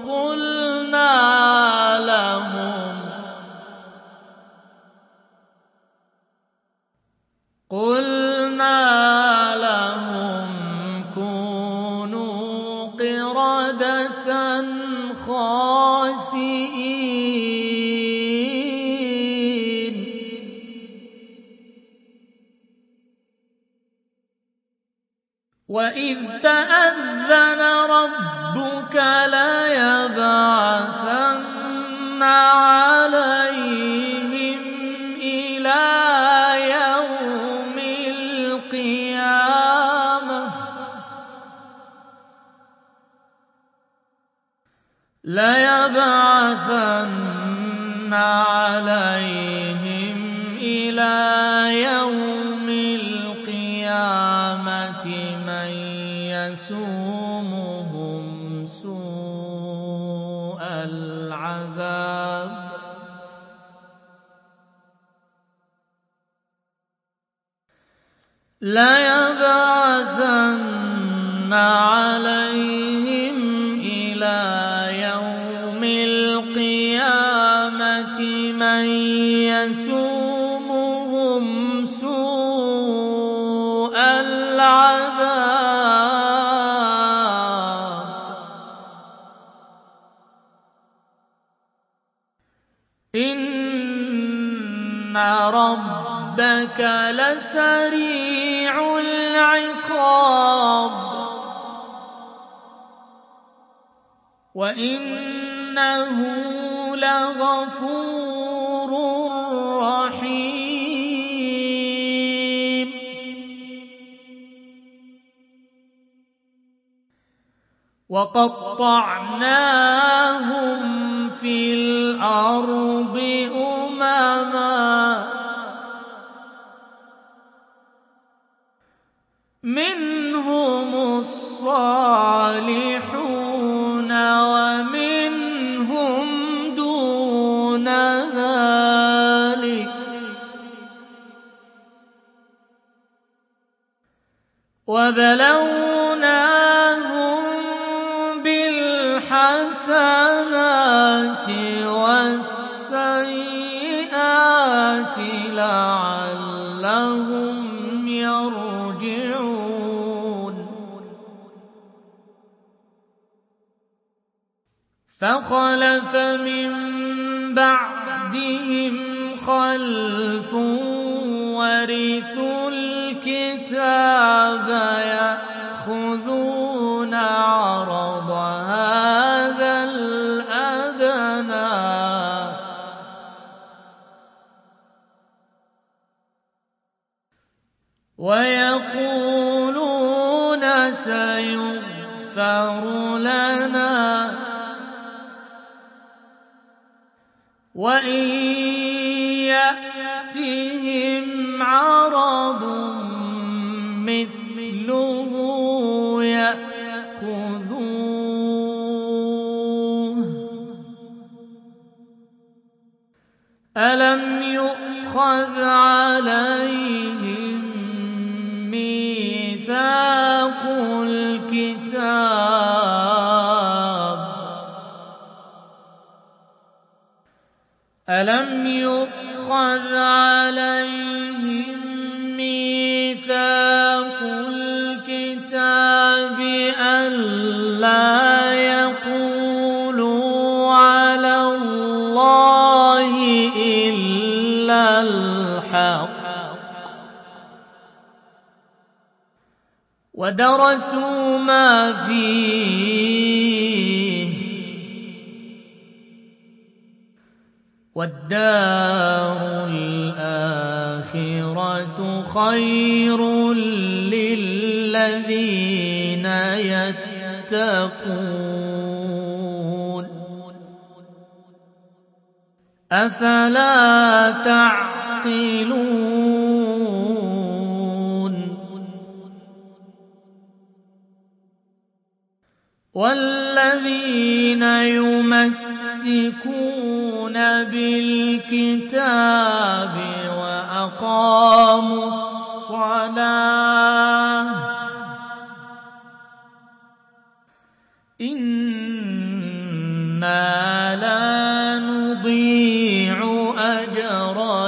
قلنا لهم كونوا قردة قردة خاسئين وإذ تأذن ربك ليبعثن عليهم إلى يوم القيامة من يسومهم سوء العذاب ليبعثن عليهم إلى يوم القيامة من يسومهم سوء العذاب إن ربك لسريع العقاب وإنه لغفور رحيم وقطعناهم في الأرض أمما منهم الصالحون ومنهم دون ذلك وبلوناهم بالحسنات والسيئات لعلهم يرجعون فخلف من بعدهم خلف ورثوا الكتاب يأخذون عرض هذا الأدنى ويقولون سيغفر لنا وإن يأتهم عرض مثله يأخذوه ألم يؤخذ عليهم ميثاق الكتاب ألم يؤخذ عليهم ميثاق الكتاب ألا يقولوا على الله إلا الحق ودرسوا ما فيه والدار الآخرة خير للذين يتقون أفلا تعقلون والذين يمسكون بالكتاب وأقاموا الصلاة إنا لا نضيع أجر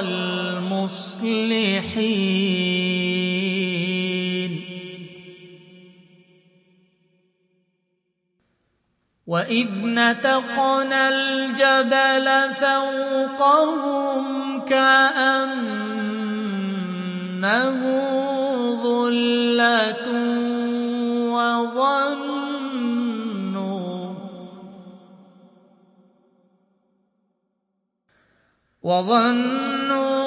المصلحين وإذ نتقنا الجبل فوقهم كأنه ظلة وظنوا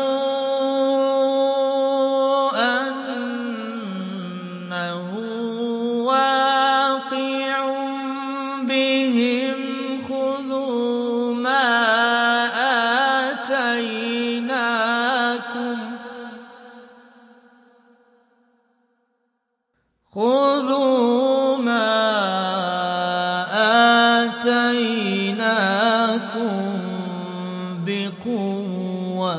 أنه واقع بهم خذوا ما آتيناكم بقوة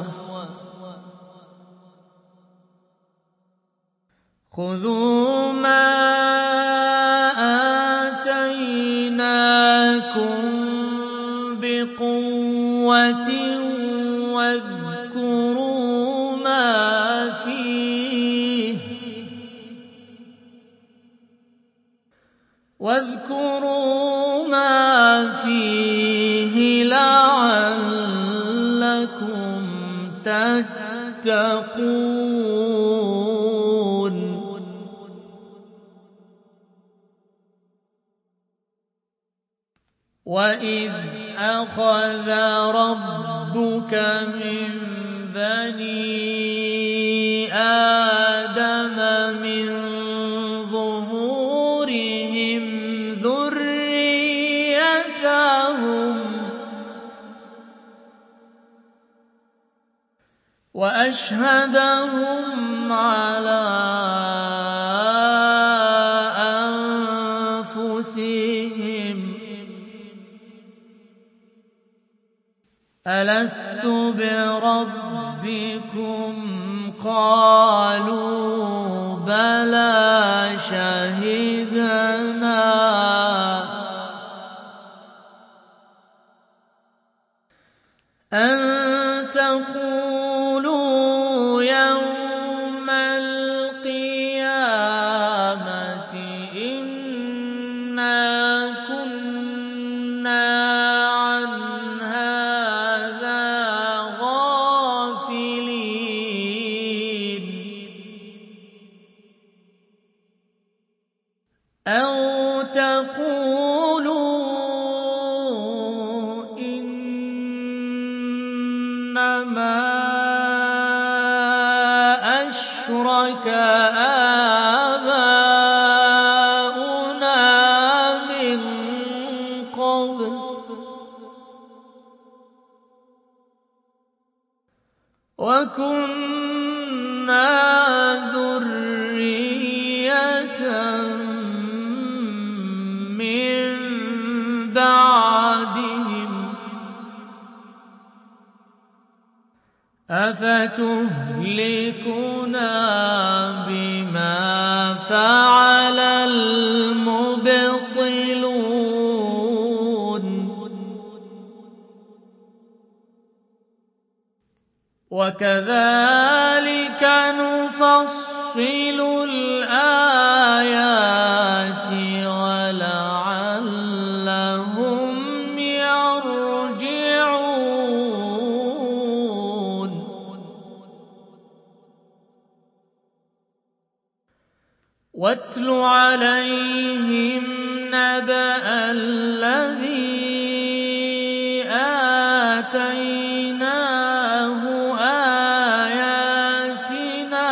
خذوا ما آتيناكم بقوة واذكروا ما فيه لعلكم تتقون وإذ أخذ ربك من بني آدم من ظهورهم ذريتهم وأشهدهم على أنفسهم ألست بربكم قالوا بلى شهدنا أن تقولوا يوم القيامة إنا كنا عن هذا غافلين أو تقولوا إنما أشرك آباؤنا من قبل وكنا ذرية من بعدهم أفتهلكنا بما فعل المبطلون وكذلك نفصل الآيات ولعلهم يرجعون واتل عليهم نبأ الذي آتيناه آياتنا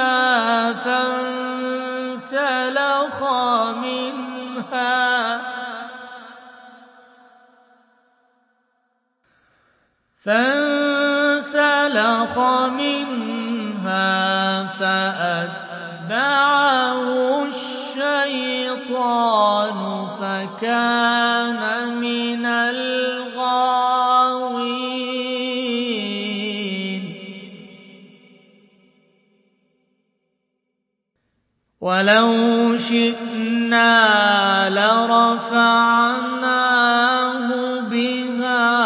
فانسلخ منها فأتبعه الشيطان فكان من الغاوين ولو شئنا لرفعناه بها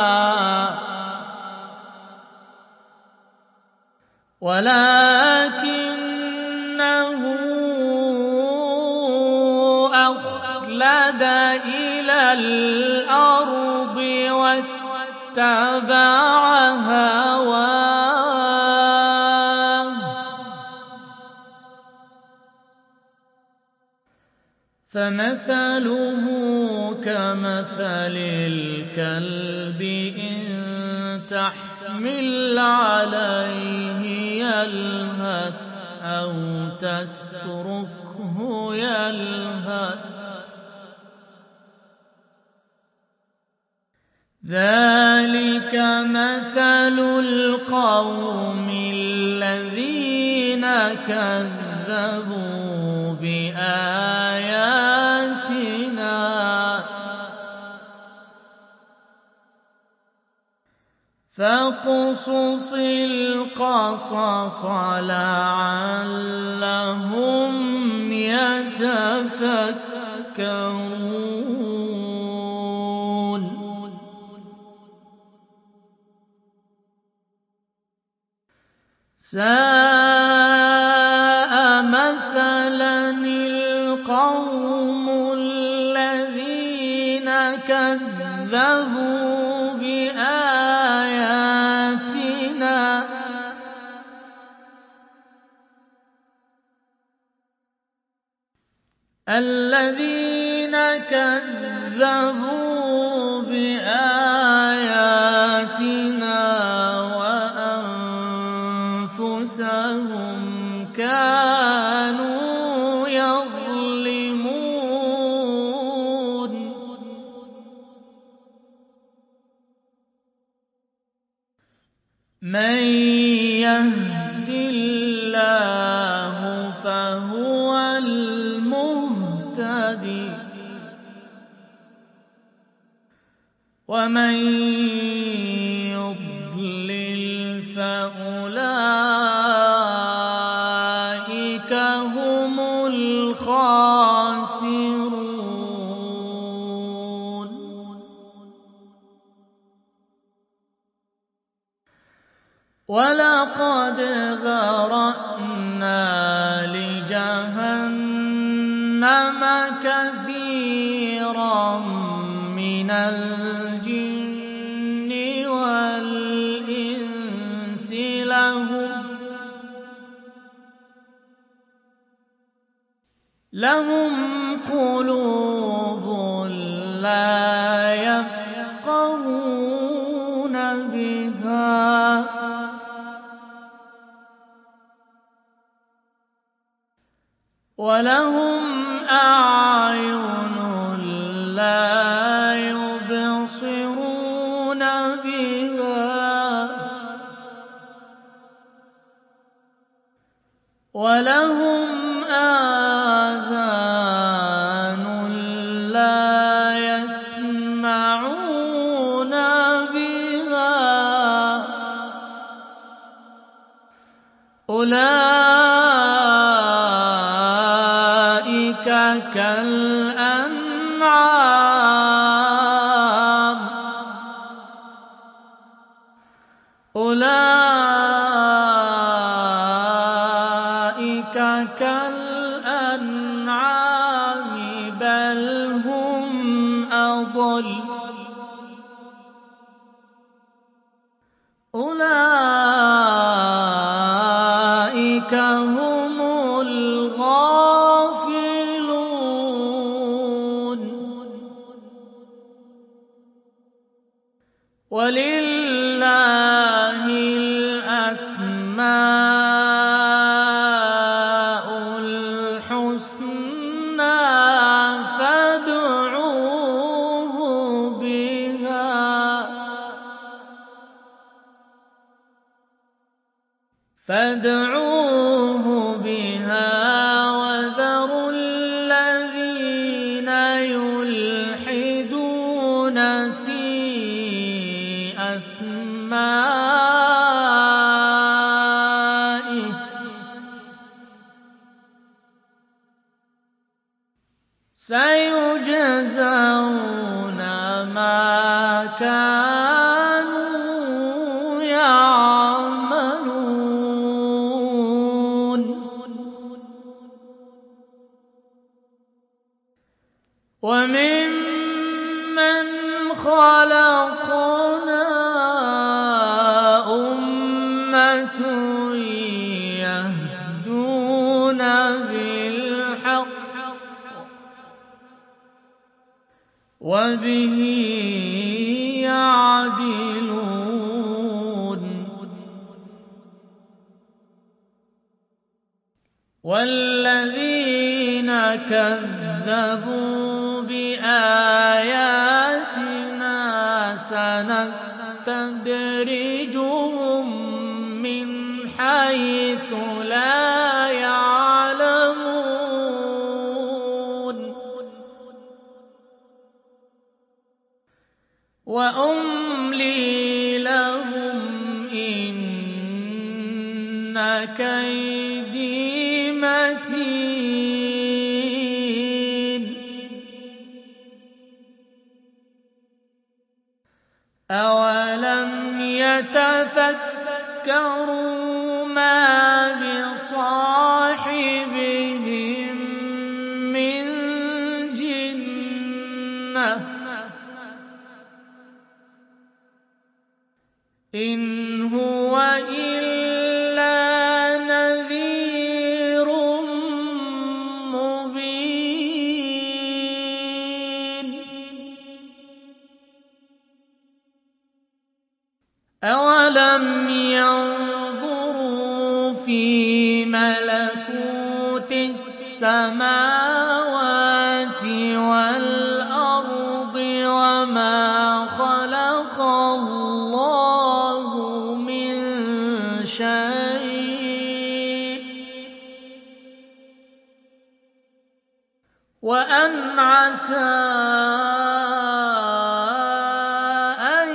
ولكنه أخلد إلى الأرض واتبع هواه فمثله كمثل الكلب إن تحمل عليه يلهث أو تتركه يلهث ذلك مثل القوم الذين كذبوا بآياتنا فاقصص القصص لعلهم يتفكرون ساء مثلا القوم الذين كذبوا بآياتنا وأنفسهم كانوا يظلمون من يهد الله فهو المهتدي ومن يضلل فأولئك هم الخاسرون ولقد ذرأنا لجهنم كثيرا من الجن والإنس لهم قلوب لا يفقهون بها ولهم أعين لا يبصرون بها ولهم آذان لا يسمعون بها أولئك كالأنعام بل هم أضل أولئك هم الغافلون ولله الأسماء الحسنى فادعوه بها وذروا الذين يلحدون في أسمائه سيجزون ما كانوا يعملون ومما خلقنا أمة يهدون بالحق وبه يعدلون والذين كذبوا بآياتنا سنستدرجهم من حيث لا يعلمون وأملي لهم إن كيدي متين أولم يتفكروا ما بصاحبهم من جنة إن هو إلا نذير مبين أولم ينظروا في ملكوت السماوات والأرض وما خلق الله من شيء وأن عسى أن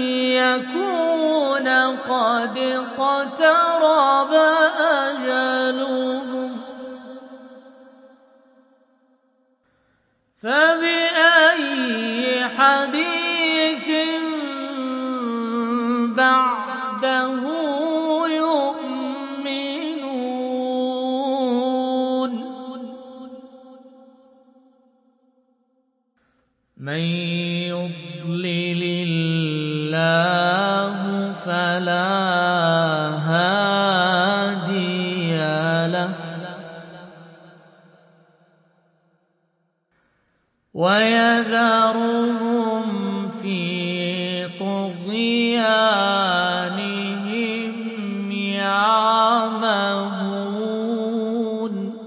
يكون قد اقترب أجلهم فبأي حديث بعده يؤمنون من يضلل الله فلا هادي له ويذرهم في طغيانهم يعمهون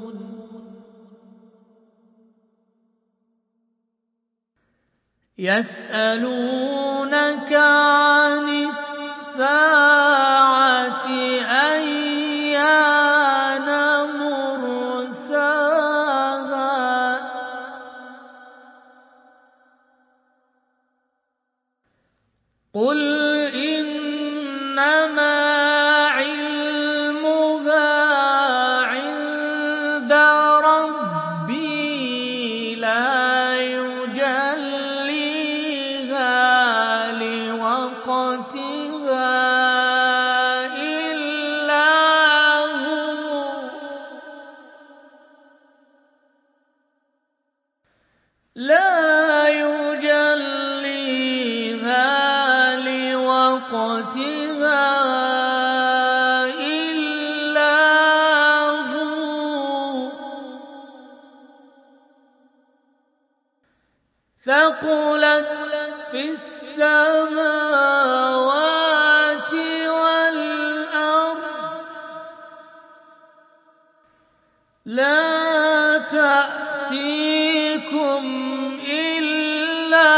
يسألونك عن الساعة أيان مرساها قل إنما علمها عند ربي لا يجليها لوقتها إلا هو لا يجليها لوقتها إلا هو ثقلت في السماوات والأرض لا تأتيكم إلا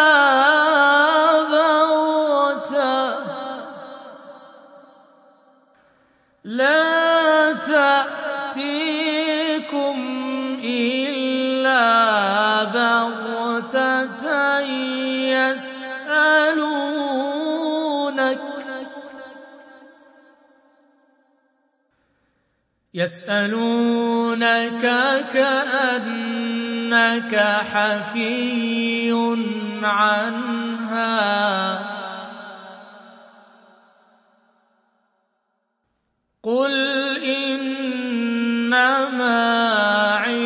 بغتة لا تأتيكم إلا بغتة يسألونك كأنك حفي عنها قل إنما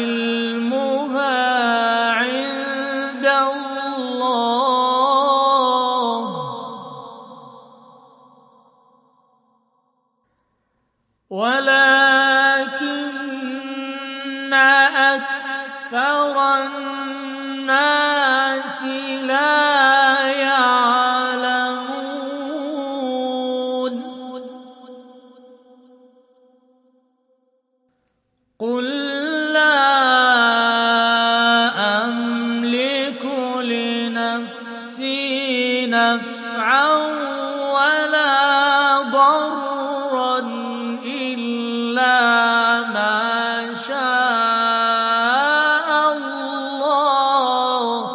علمها عند الله ولكن أكثر الناس لا يعلمون قل لا أملك لنفسي نفعا ولا ضرا إلا ما شاء الله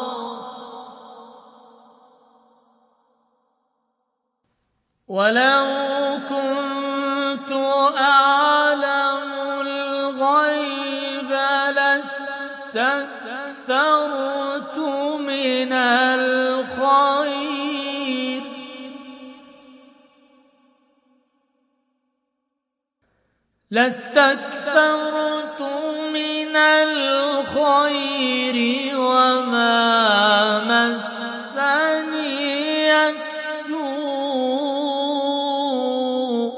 ولو كنت أعلم الغيب لاستكثرت من الخير وما مسني السوء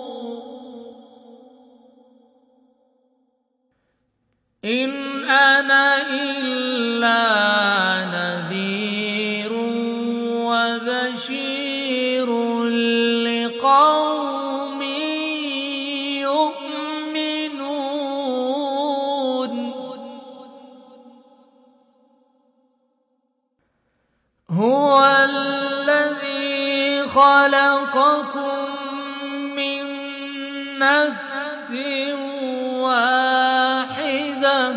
إن أنا إلا نذير وبشير لقوم يؤمنون هو الذي خلقكم من نفس واحدة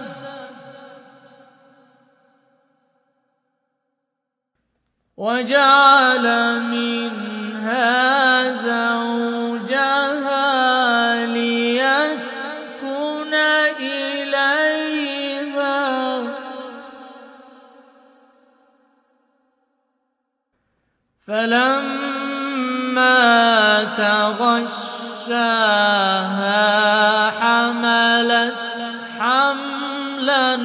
وجعل منها زوجها ليسكن إليها فلما تغشاها حملت حملا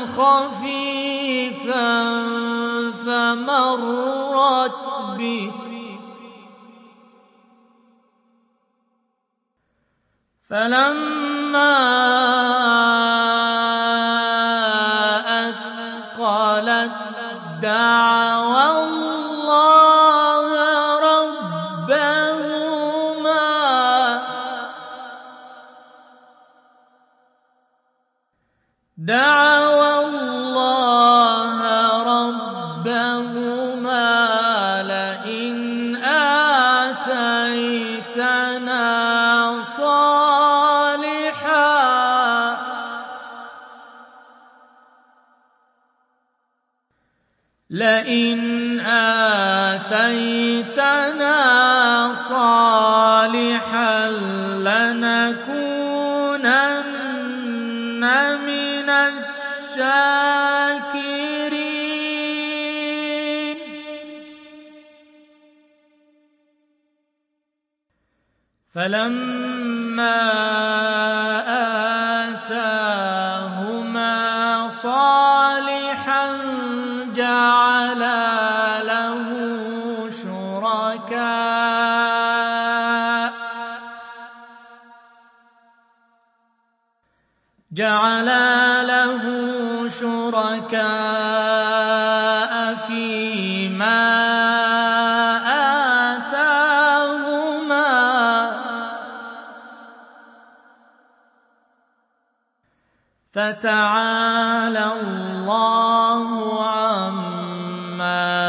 خفيفا فمرت به فلما أثقلت دعوا الله ربهما لئن آتيتنا صالحا لنكونن من الشاكرين فلما آتاهما صالحا جعلا له شركاء فيما آتاهما فتعالى الله عما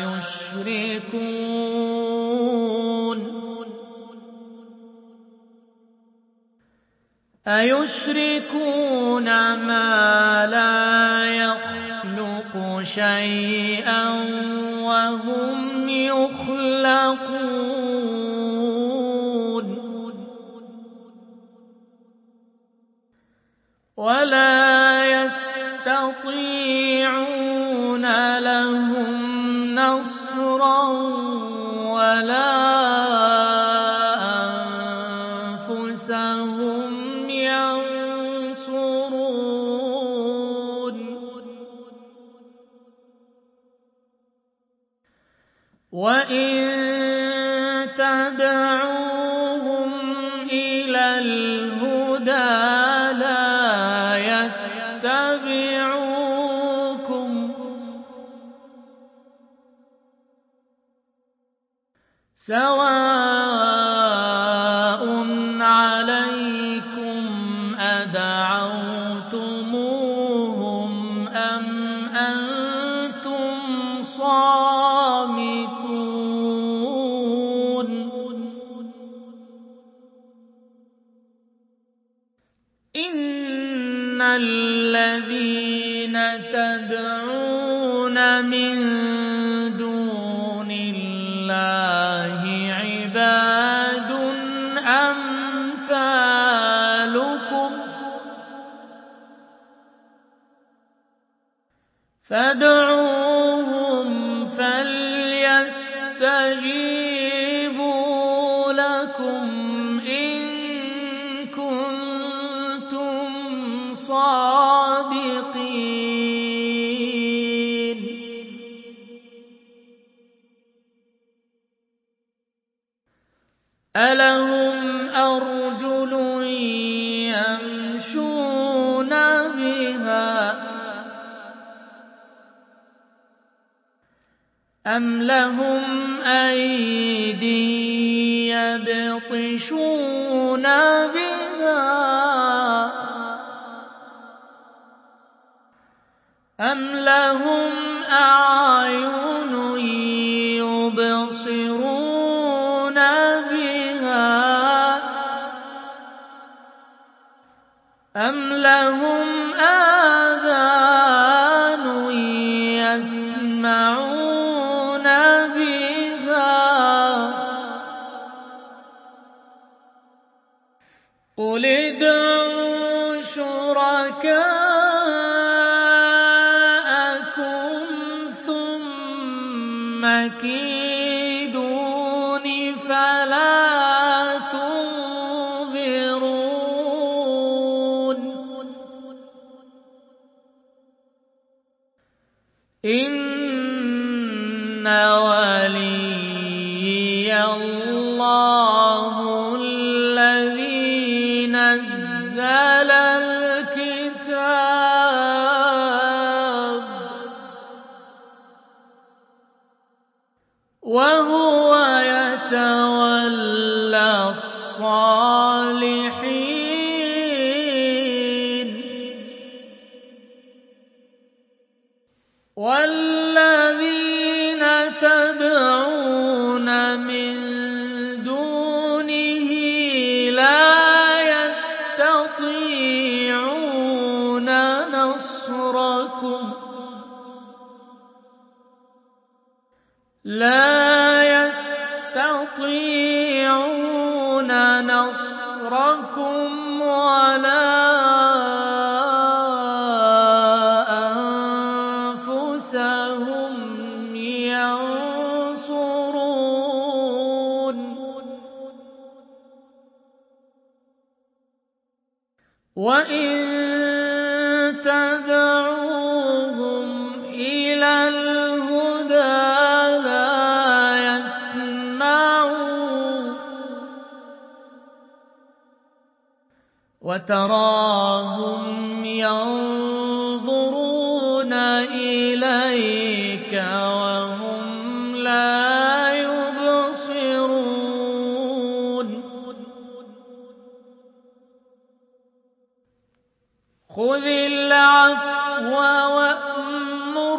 يشركون أيشركون ما لا يخلق شيئا وهم يخلقون ولا يستطيعون لهم نصرا ولا أنفسهم ينصرون وإن تدعوهم إلى سواء عليكم أدعوتموهم أم أنتم صامتون إن الذين تدعون من دون الله عباد أمثالكم فادعوهم فليستجيبوا لكم إن كنتم صادقين ألهم أرجل يمشون بها أم لهم أيدي يبطشون بها أم لهم أعين يبصرون بها أم لهم آذان يسمعون بها قل ادعوا شركاءكم ثم كيدون فلا تنظرون إن وليي الله الذي نزل الكتاب وهو يتولى الصالحين والذين تدعون من دونه لا يستطيعون نصركم ولا أنفسهم ينصرون وإن تدعوهم إلى الهدى لا يسمعوا وتراهم ينظرون إليك وهم لا يبصرون خذ العفو وأمر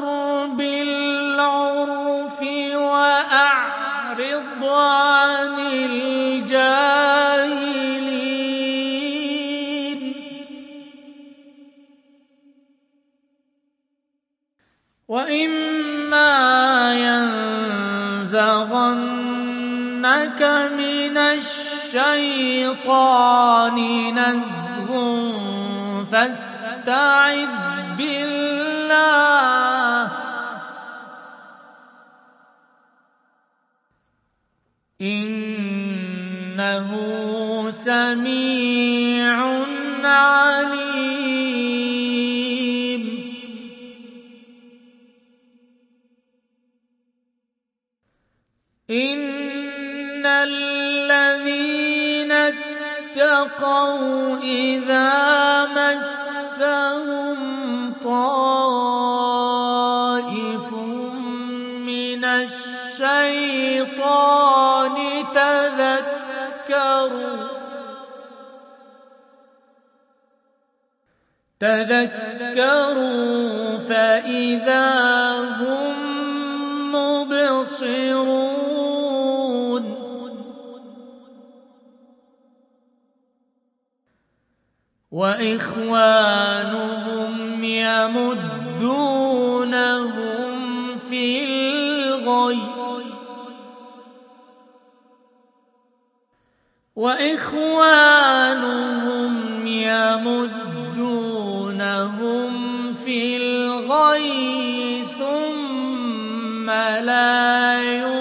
بالعرف وأعرض عن الجاهلين وإما ينزغنك من الشيطان نزغ فاستعذ بالله إنه سميع عليم إن الذين اتقوا إذا مسهم طائف من الشيطان الشيطان تذكروا فإذا هم مبصرون وإخوانهم يمدونهم في الغي ثم لا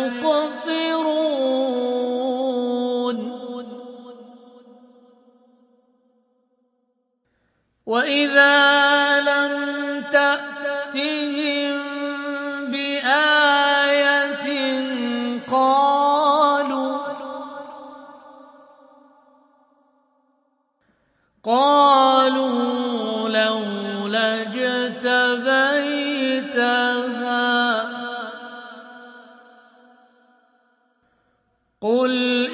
يقصرون وإذا لم تأتهم بآية قالوا لولا اجتبيتها قل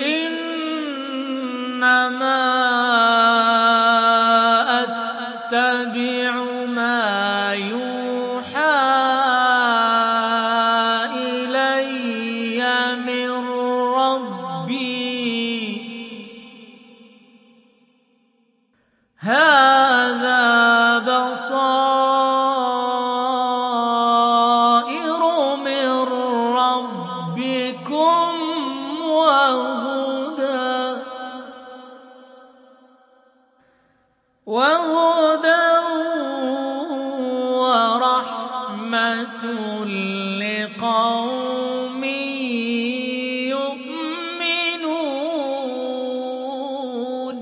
إنما أتبع ما يوحى إلي من ربي هذا بصائر من ربكم وهدى ورحمة لقوم يؤمنون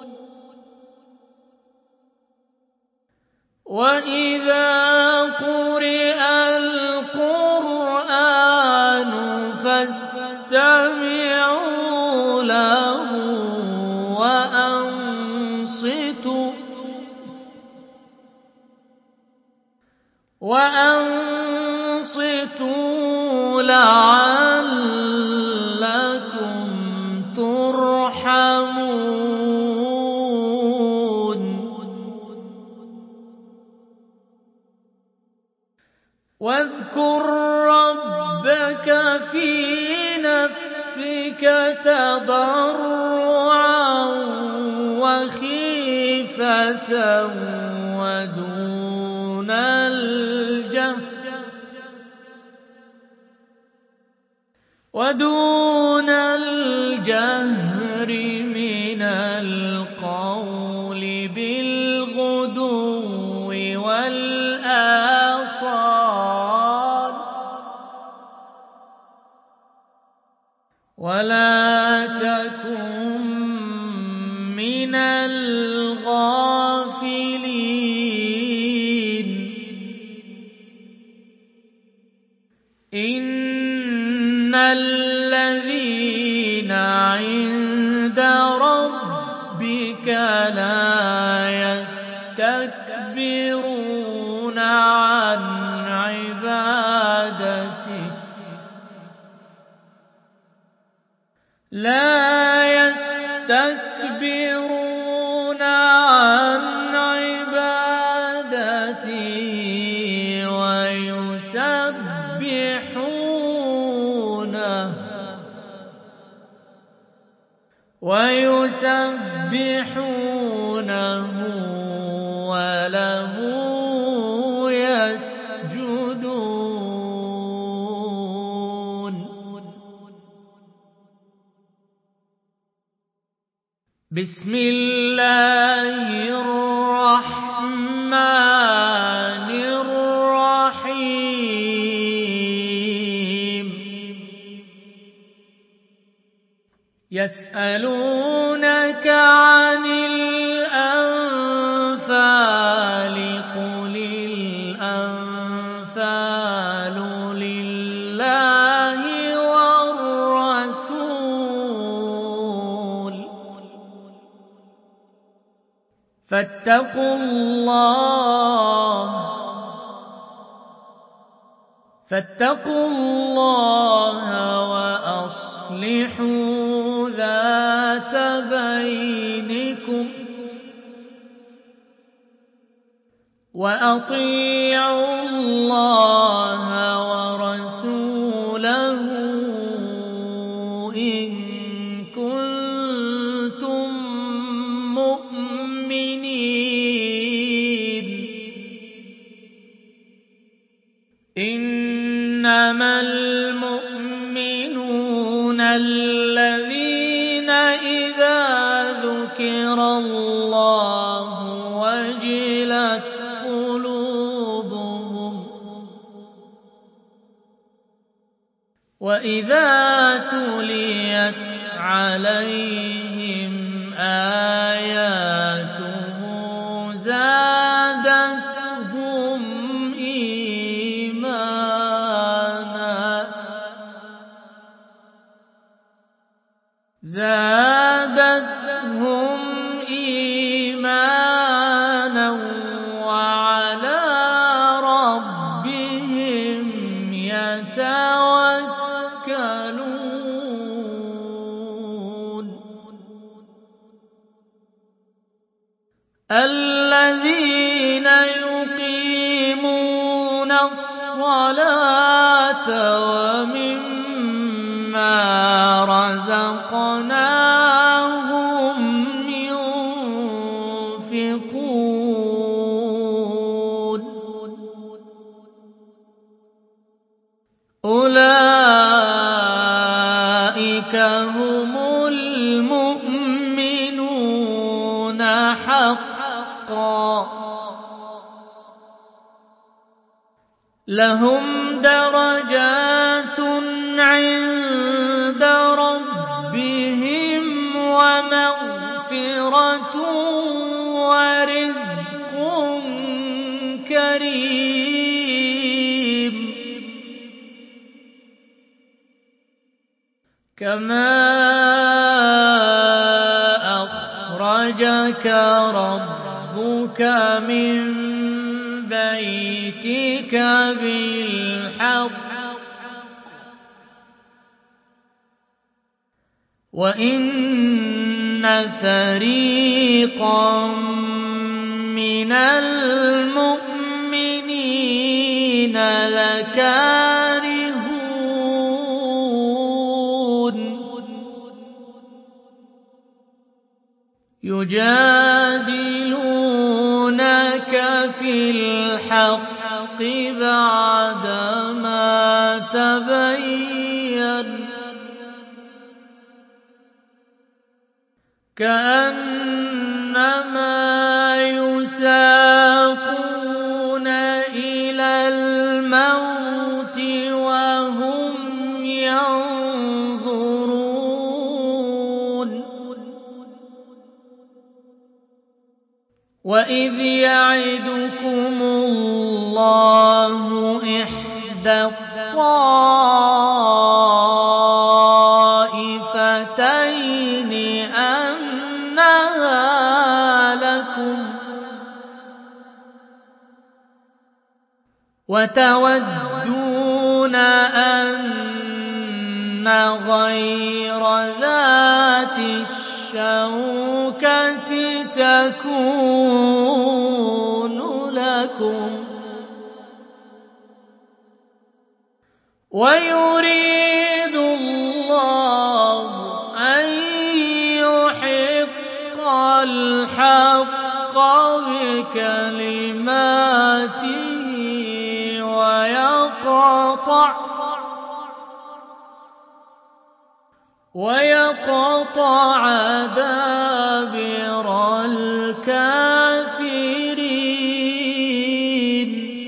وإذا قرئ القرآن فاستمعوا له وأنصتوا لعلكم ترحمون واذكر ربك في نفسك تضرعا وخيفة ودون الجهر من القول بالغدو والآصال ولا تكن من الغافلين إن الذين عند ربك لا يستكبرون عن عبادتي ويسبحونه وله يسجدون بسم الله الرحمن الرحيم يسألونك عن الأنفال قل الأنفال لله والرسول فاتقوا الله وأطيعوا الله ورسوله إن كنتم مؤمنين. إنما المؤمنون الذين إذا ذكر الله وجلت قلوبهم وإذا تليت عليهم آياته زادتهم إيمانا وعلى ربهم يتوكلون. الذين يقيمون الصلاة ومما رزقناهم ينفقون أولئك هم المؤمنون حقا لهم درجات عند ربهم ومغفرة ورزق كريم. كما أخرجك ربك من بيتك بالحق وإن فريقا من المؤمنين لكارهون يجادلونك في الحق بعدما تبين كأنما يساقون إلى الموت وهم ينظرون. وإذ يعدكم الله إحدى الطائفتين أنها لكم وتودون أن غير ذات الشوكة تكون لكم ويريد الله أن يحق الحق بكلماته ويقطع دابر الكافرين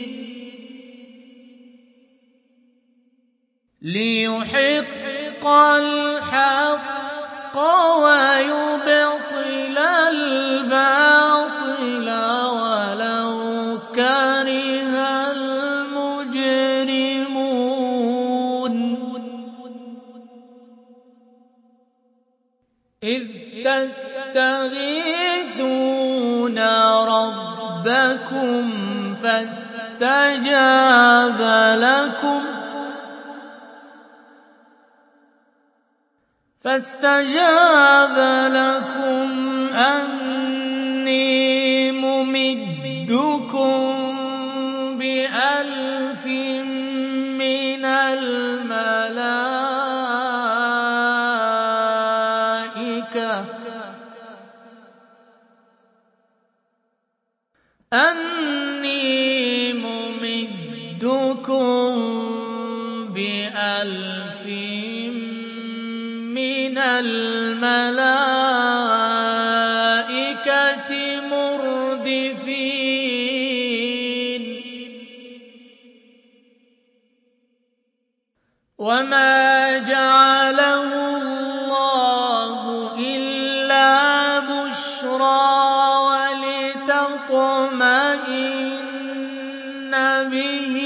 ليحق الحق ويبطل الباطل ولو كره المجرمون. إذ تستغيثون ربكم فاستجاب لكم أني ممدكم الملائكة أني ممدكم ب1000 من الملائكة مردفين وما جعله الله إلا بشرى ولتطمئن به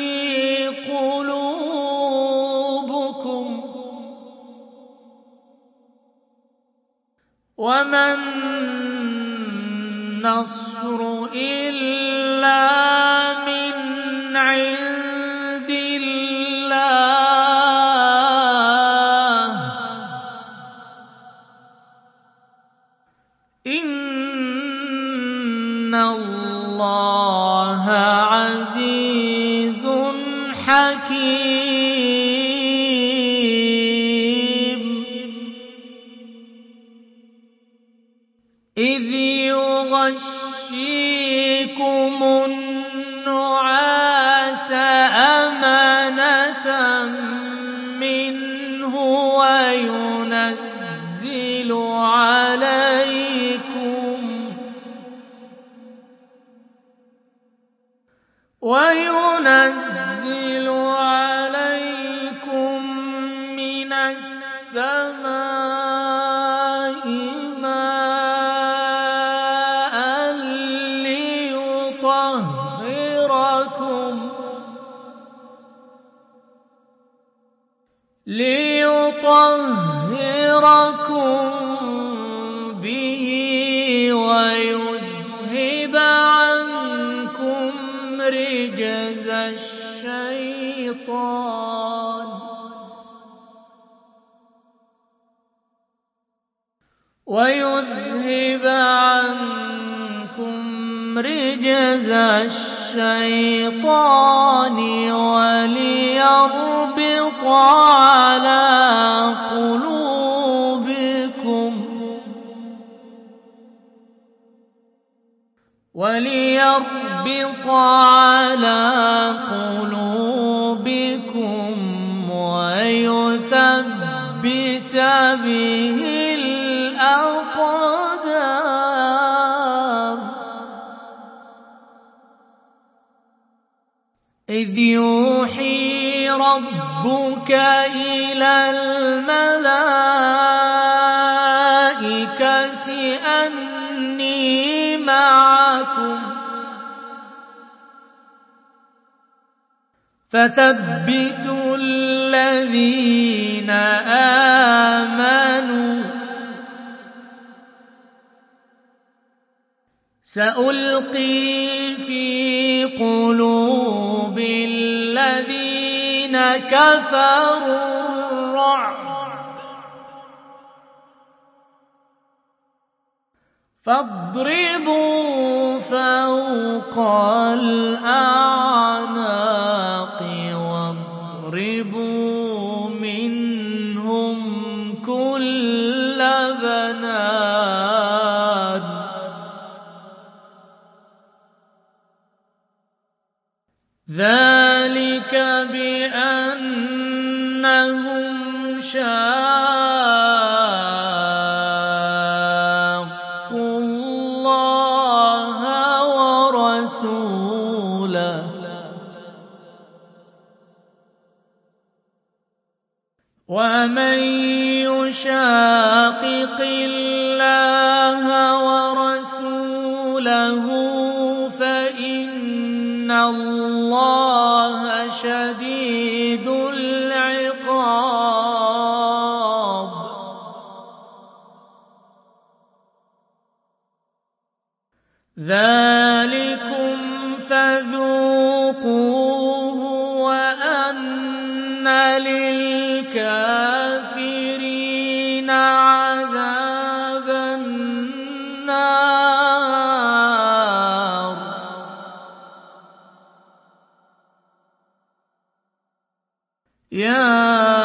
قلوبكم وما النصر إلا من عند الله إن الله عزيز حكيم إذ يغشيكم النعاس أمنة منه وينزل عليكم من السماء ماء ليطهركم به ويذهب عنكم رجز الشيطان وليربط على قلوبكم ويثبت به الأقدام إذ يوحي ربك إلى الملائكة أني معكم فثبتوا الذين آمنوا سألقي في قلوب الذين كفروا الرعب فاضربوا فوق الأعناق واضربوا منهم كل بنان ذلك بأنهم شاقوا الله ورسوله ومن يشاقق الله ورسوله فإن الله شديد العقاب ذلكم فذوقوه وأن للكافرين عذاب النار يا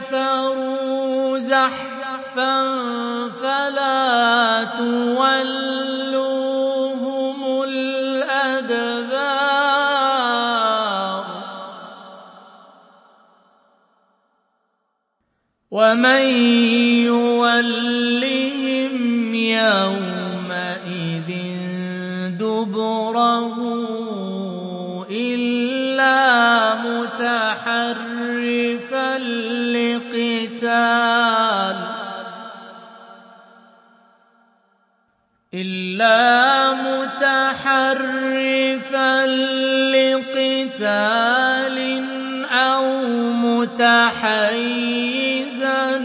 كفروا زحفا فلا تولوهم الأدبار ومن يولهم يومئذ دبره إلا متحرفا لقتال أو متحيزا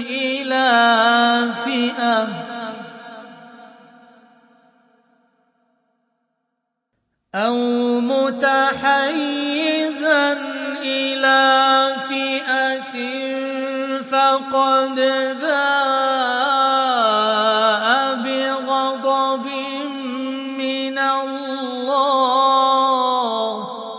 إلى فئة فقد باء بغضب من الله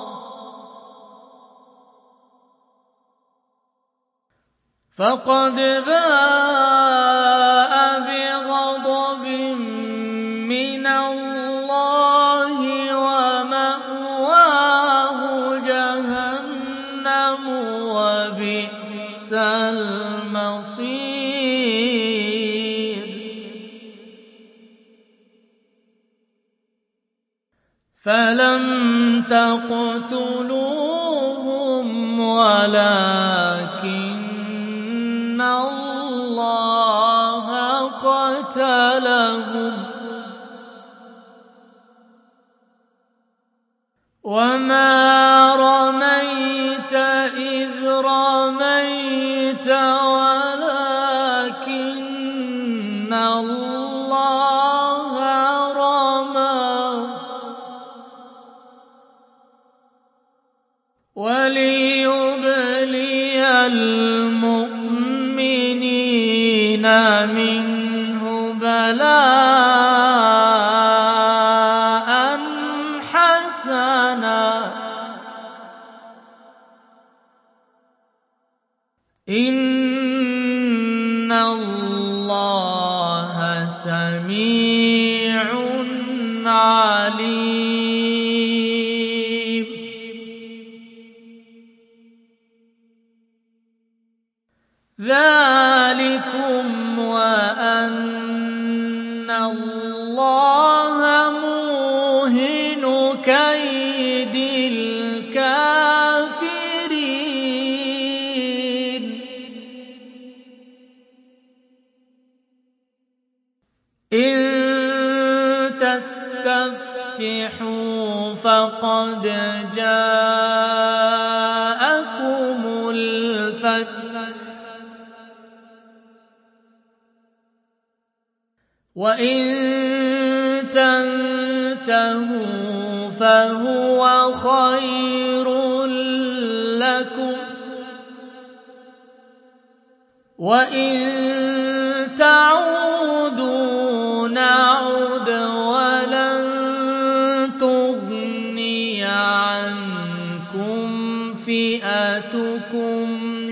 ومأواه جهنم وبئس المصير فلم تقتلوهم ولكن الله قتلهم وما رميت إذ رميت ولكن الله رمى وليبلي المؤمنين منه بلاء حسنا إن الله سميع عليم ذلكم وأن الله موهن كيد الكافرين إن تستفتحوا فقد جاءكم الفتح وإن تنتهوا فهو خير لكم وإن تعودوا نعد ولن تغني عنكم فئتكم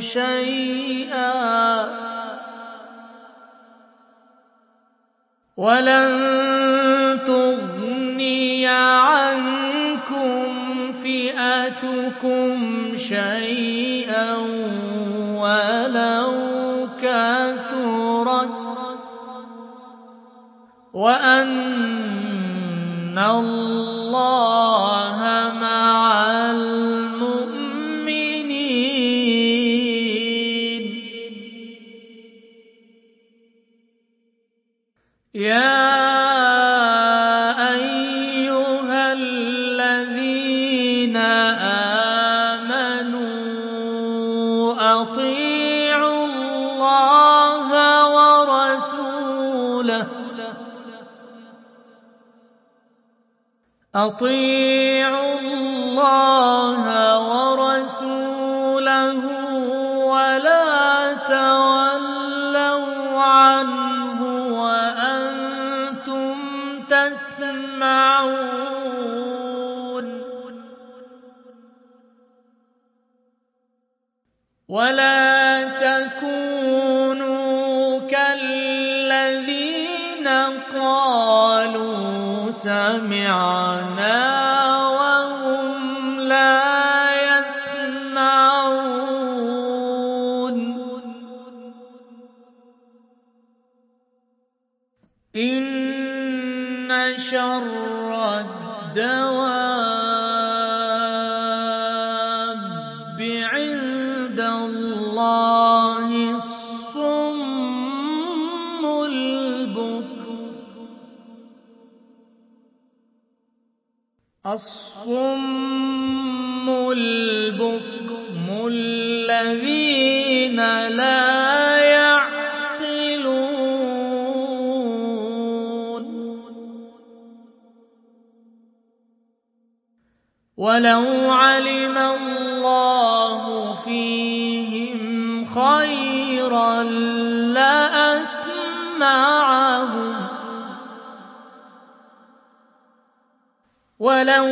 شيئا ولو كثرت وأن الله مع المؤمنين يا أيها الذين آمنوا أطيعوا الله ورسوله ولا تولوا عنه وأنتم تسمعون ولا قالوا سمعنا وهم لا يسمعون إن شر الدواب عند الله الصم البكم الذين لا يعقلون ولو علم الله فيهم خيرا لأسمعهم ولو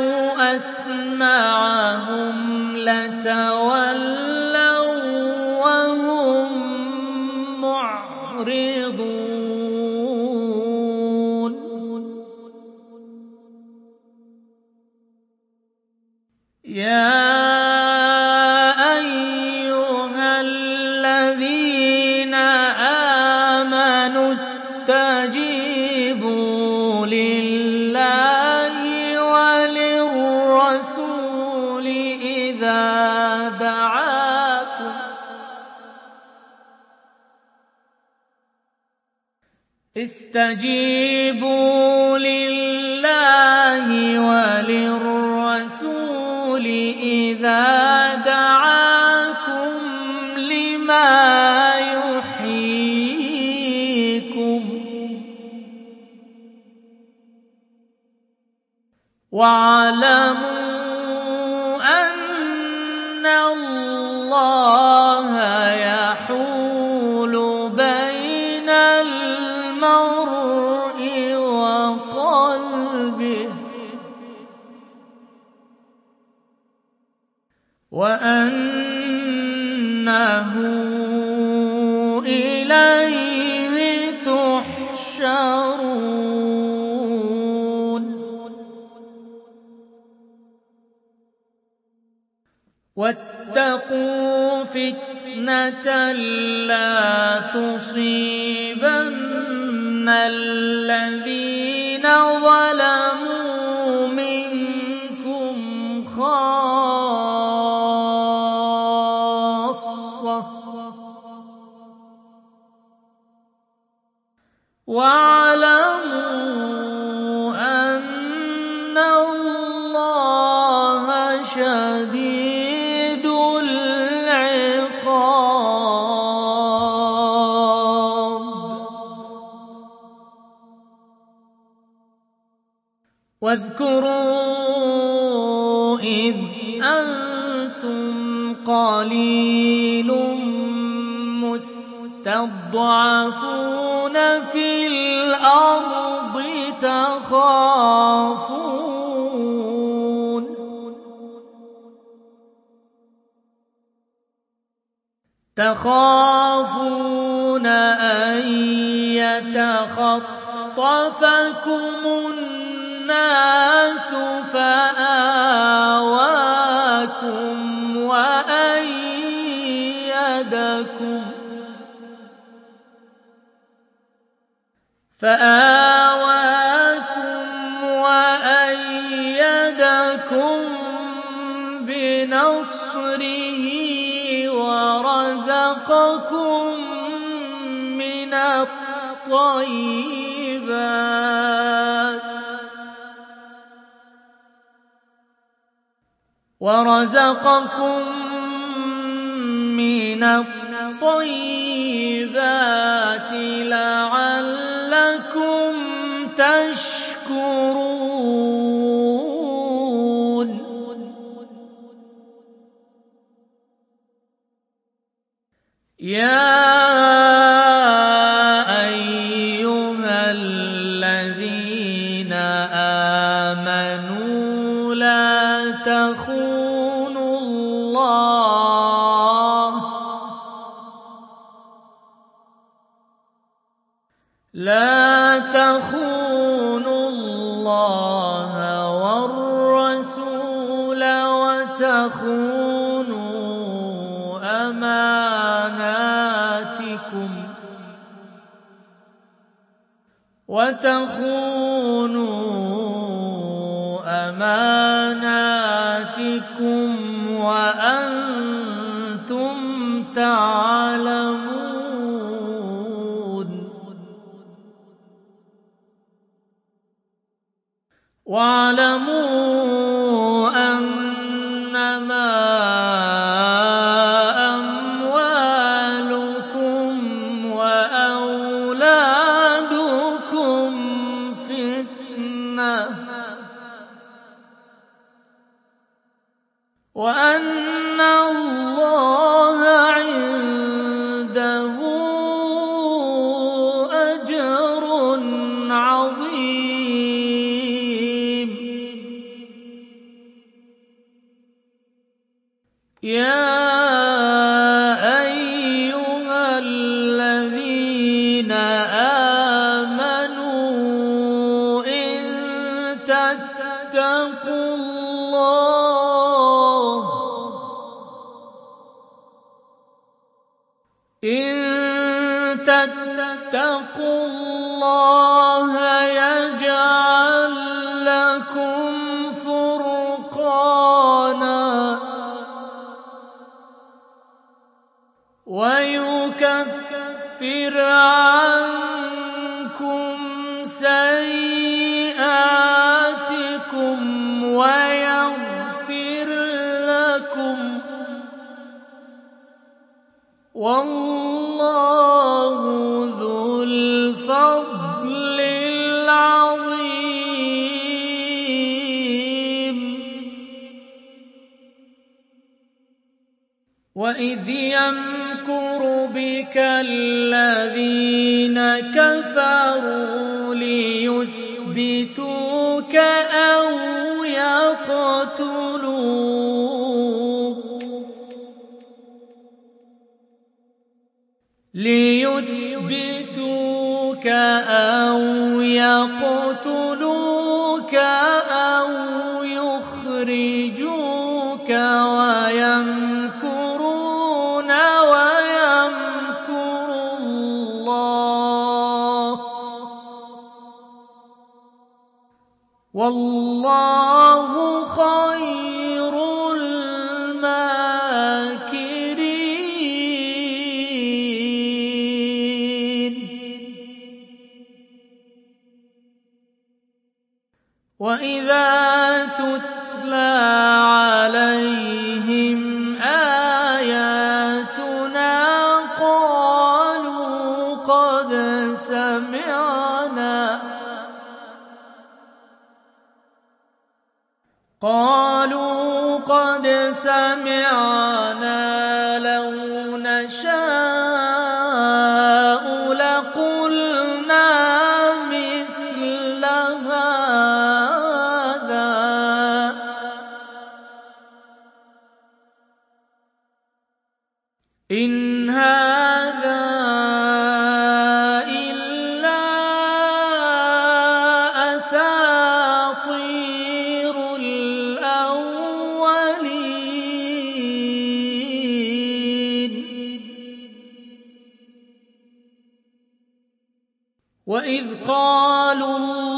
أسمعهم لتولوا وهم معرضون يا أيها الذين آمنوا استجيبوا لله وللرسول إذا دعاكم استجيبوا لله وللرسول إذا دعاكم لما يحييكم واعلموا أن الله يحول بين المرء وقلبه وأنه إليه تحشرون واتقوا فتنة لا تصيبن الذين ظلموا منكم خاصة واعلموا أن الله شديد العقاب واذكروا إذ أنتم قليل مستضعفون في الأرض تخافون أن يتخطفكم الناس فآواكم وأيدكم بنصره ورزقكم من الطيبات لعلكم تشكرون يا أيها الذين آمنوا لا تخونوا الله أماناتكم وأنتم تعلمون واعلموا أنما أموالكم وأولادكم فتنة وأن الله عنده أجر عظيم. يا أيها الذين آمنوا إن تتقوا الله يجعل لكم فرقانا ويكفر عنكم سيئاتكم ويغفر لكم والله ذو الفضل العظيم. وإذ يمكر بك الذين كفروا ليثبتوك أو يقتلوك أو يخرجوك ويمكرون ويمكر الله والله خير الماكرين. وإذا تتلى عليهم آياتنا قالوا قد سمعنا لو نشاء لقلنا مثل هذا إن هذا إلا أساطير الأولين. وإذ قالوا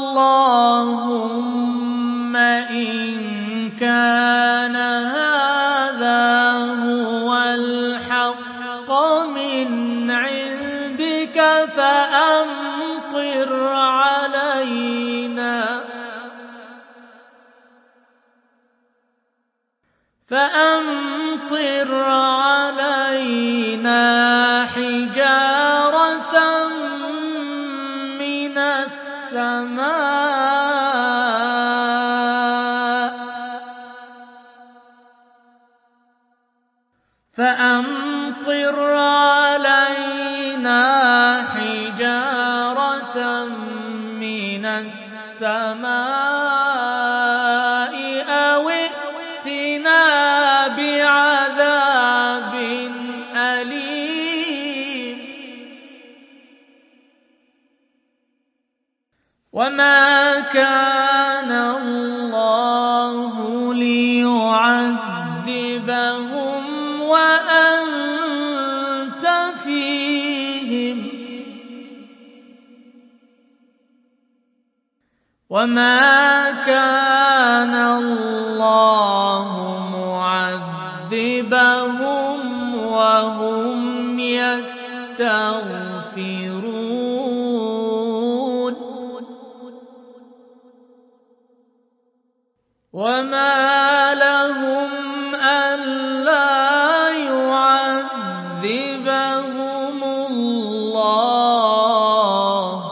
اللهم إن كان هذا هو الحق من عندك فأمطر علينا حجارة من السماء أو ائتنا بعذاب أليم. وما كان الله ليعذبهم وأنت وما كان الله معذبهم وهم يستغفرون وما لهم ألا يعذبهم الله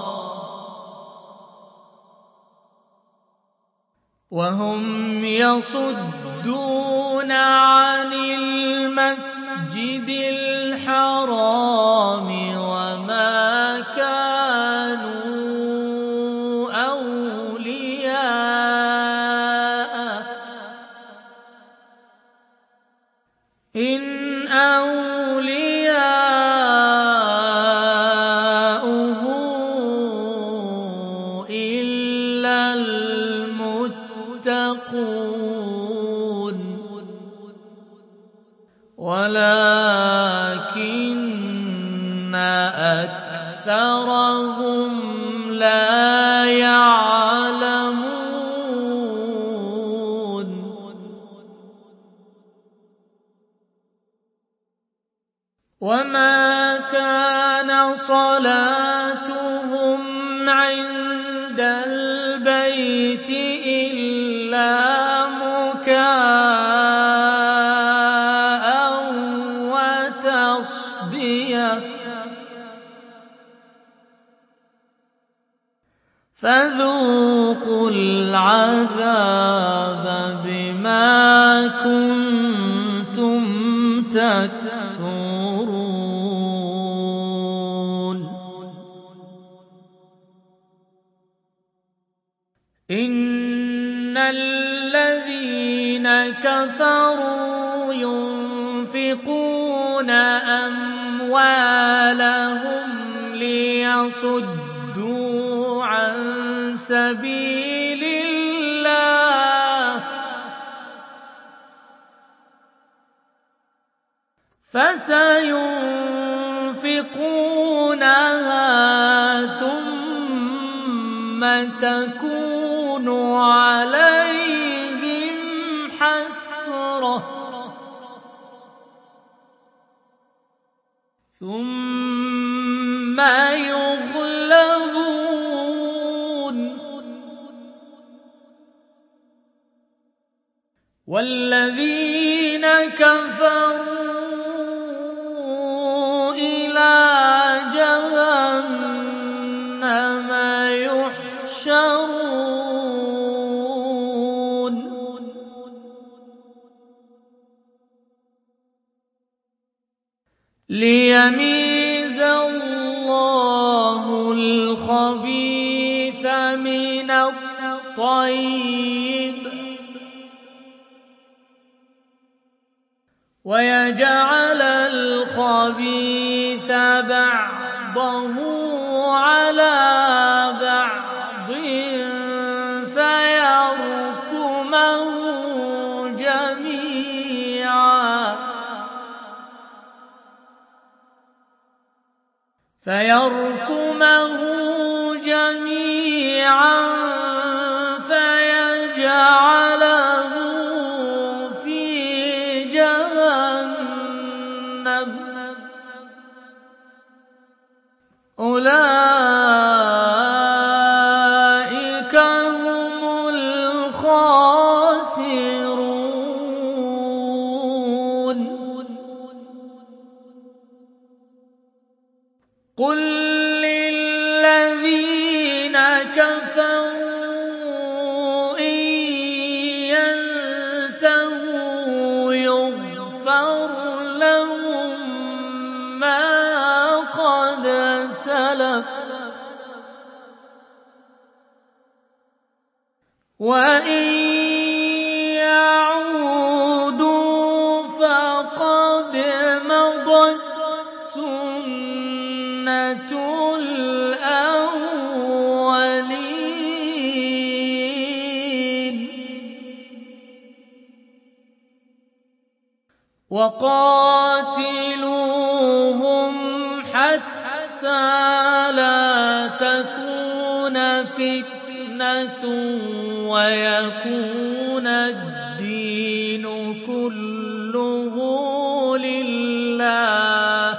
وهم يصدون عن المسجد الحرام وما كانوا أولياءه إن أولياؤه إلا المتقون ولكن أكثرهم لا يعلمون وما كان صلاتهم عند البيت إلا مكاء وتصدية فذوقوا العذاب بما كنتم تكفرون إن الذين كفروا ينفقون أموالهم ليصدوا عن سبيل الله فسينفقونها ثم تكون عليهم حسرة ثم يغلبون والذين كفروا إلى جهنم يحشرون ليميز الله الخبيث من الطيب ويجعل الخبيث بعضه على بعض فيركمه جميعا فيجعله في جهنم أولئك هم الخاسرون قل للذين كفروا إن ينتهوا يغفر لهم ما قد سلف وإن يعودوا فقد مضت سنة الأولين وقاتلوهم حتى لا تكون فتنة فتنة ويكون الدين كله لله.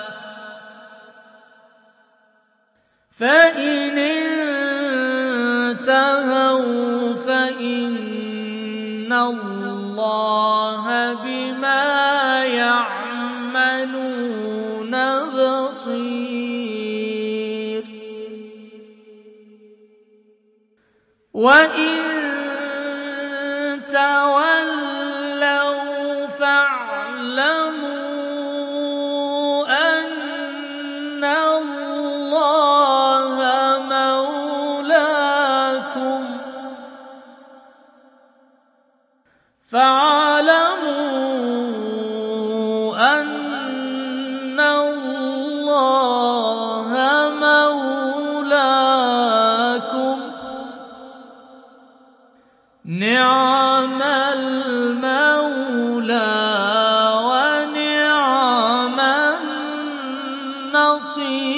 فإن انتهوا فإن الله بما يعملون بصير. وإن تولوا فاعلموا أن الله مولاكم نعم المولى ونعم النصير.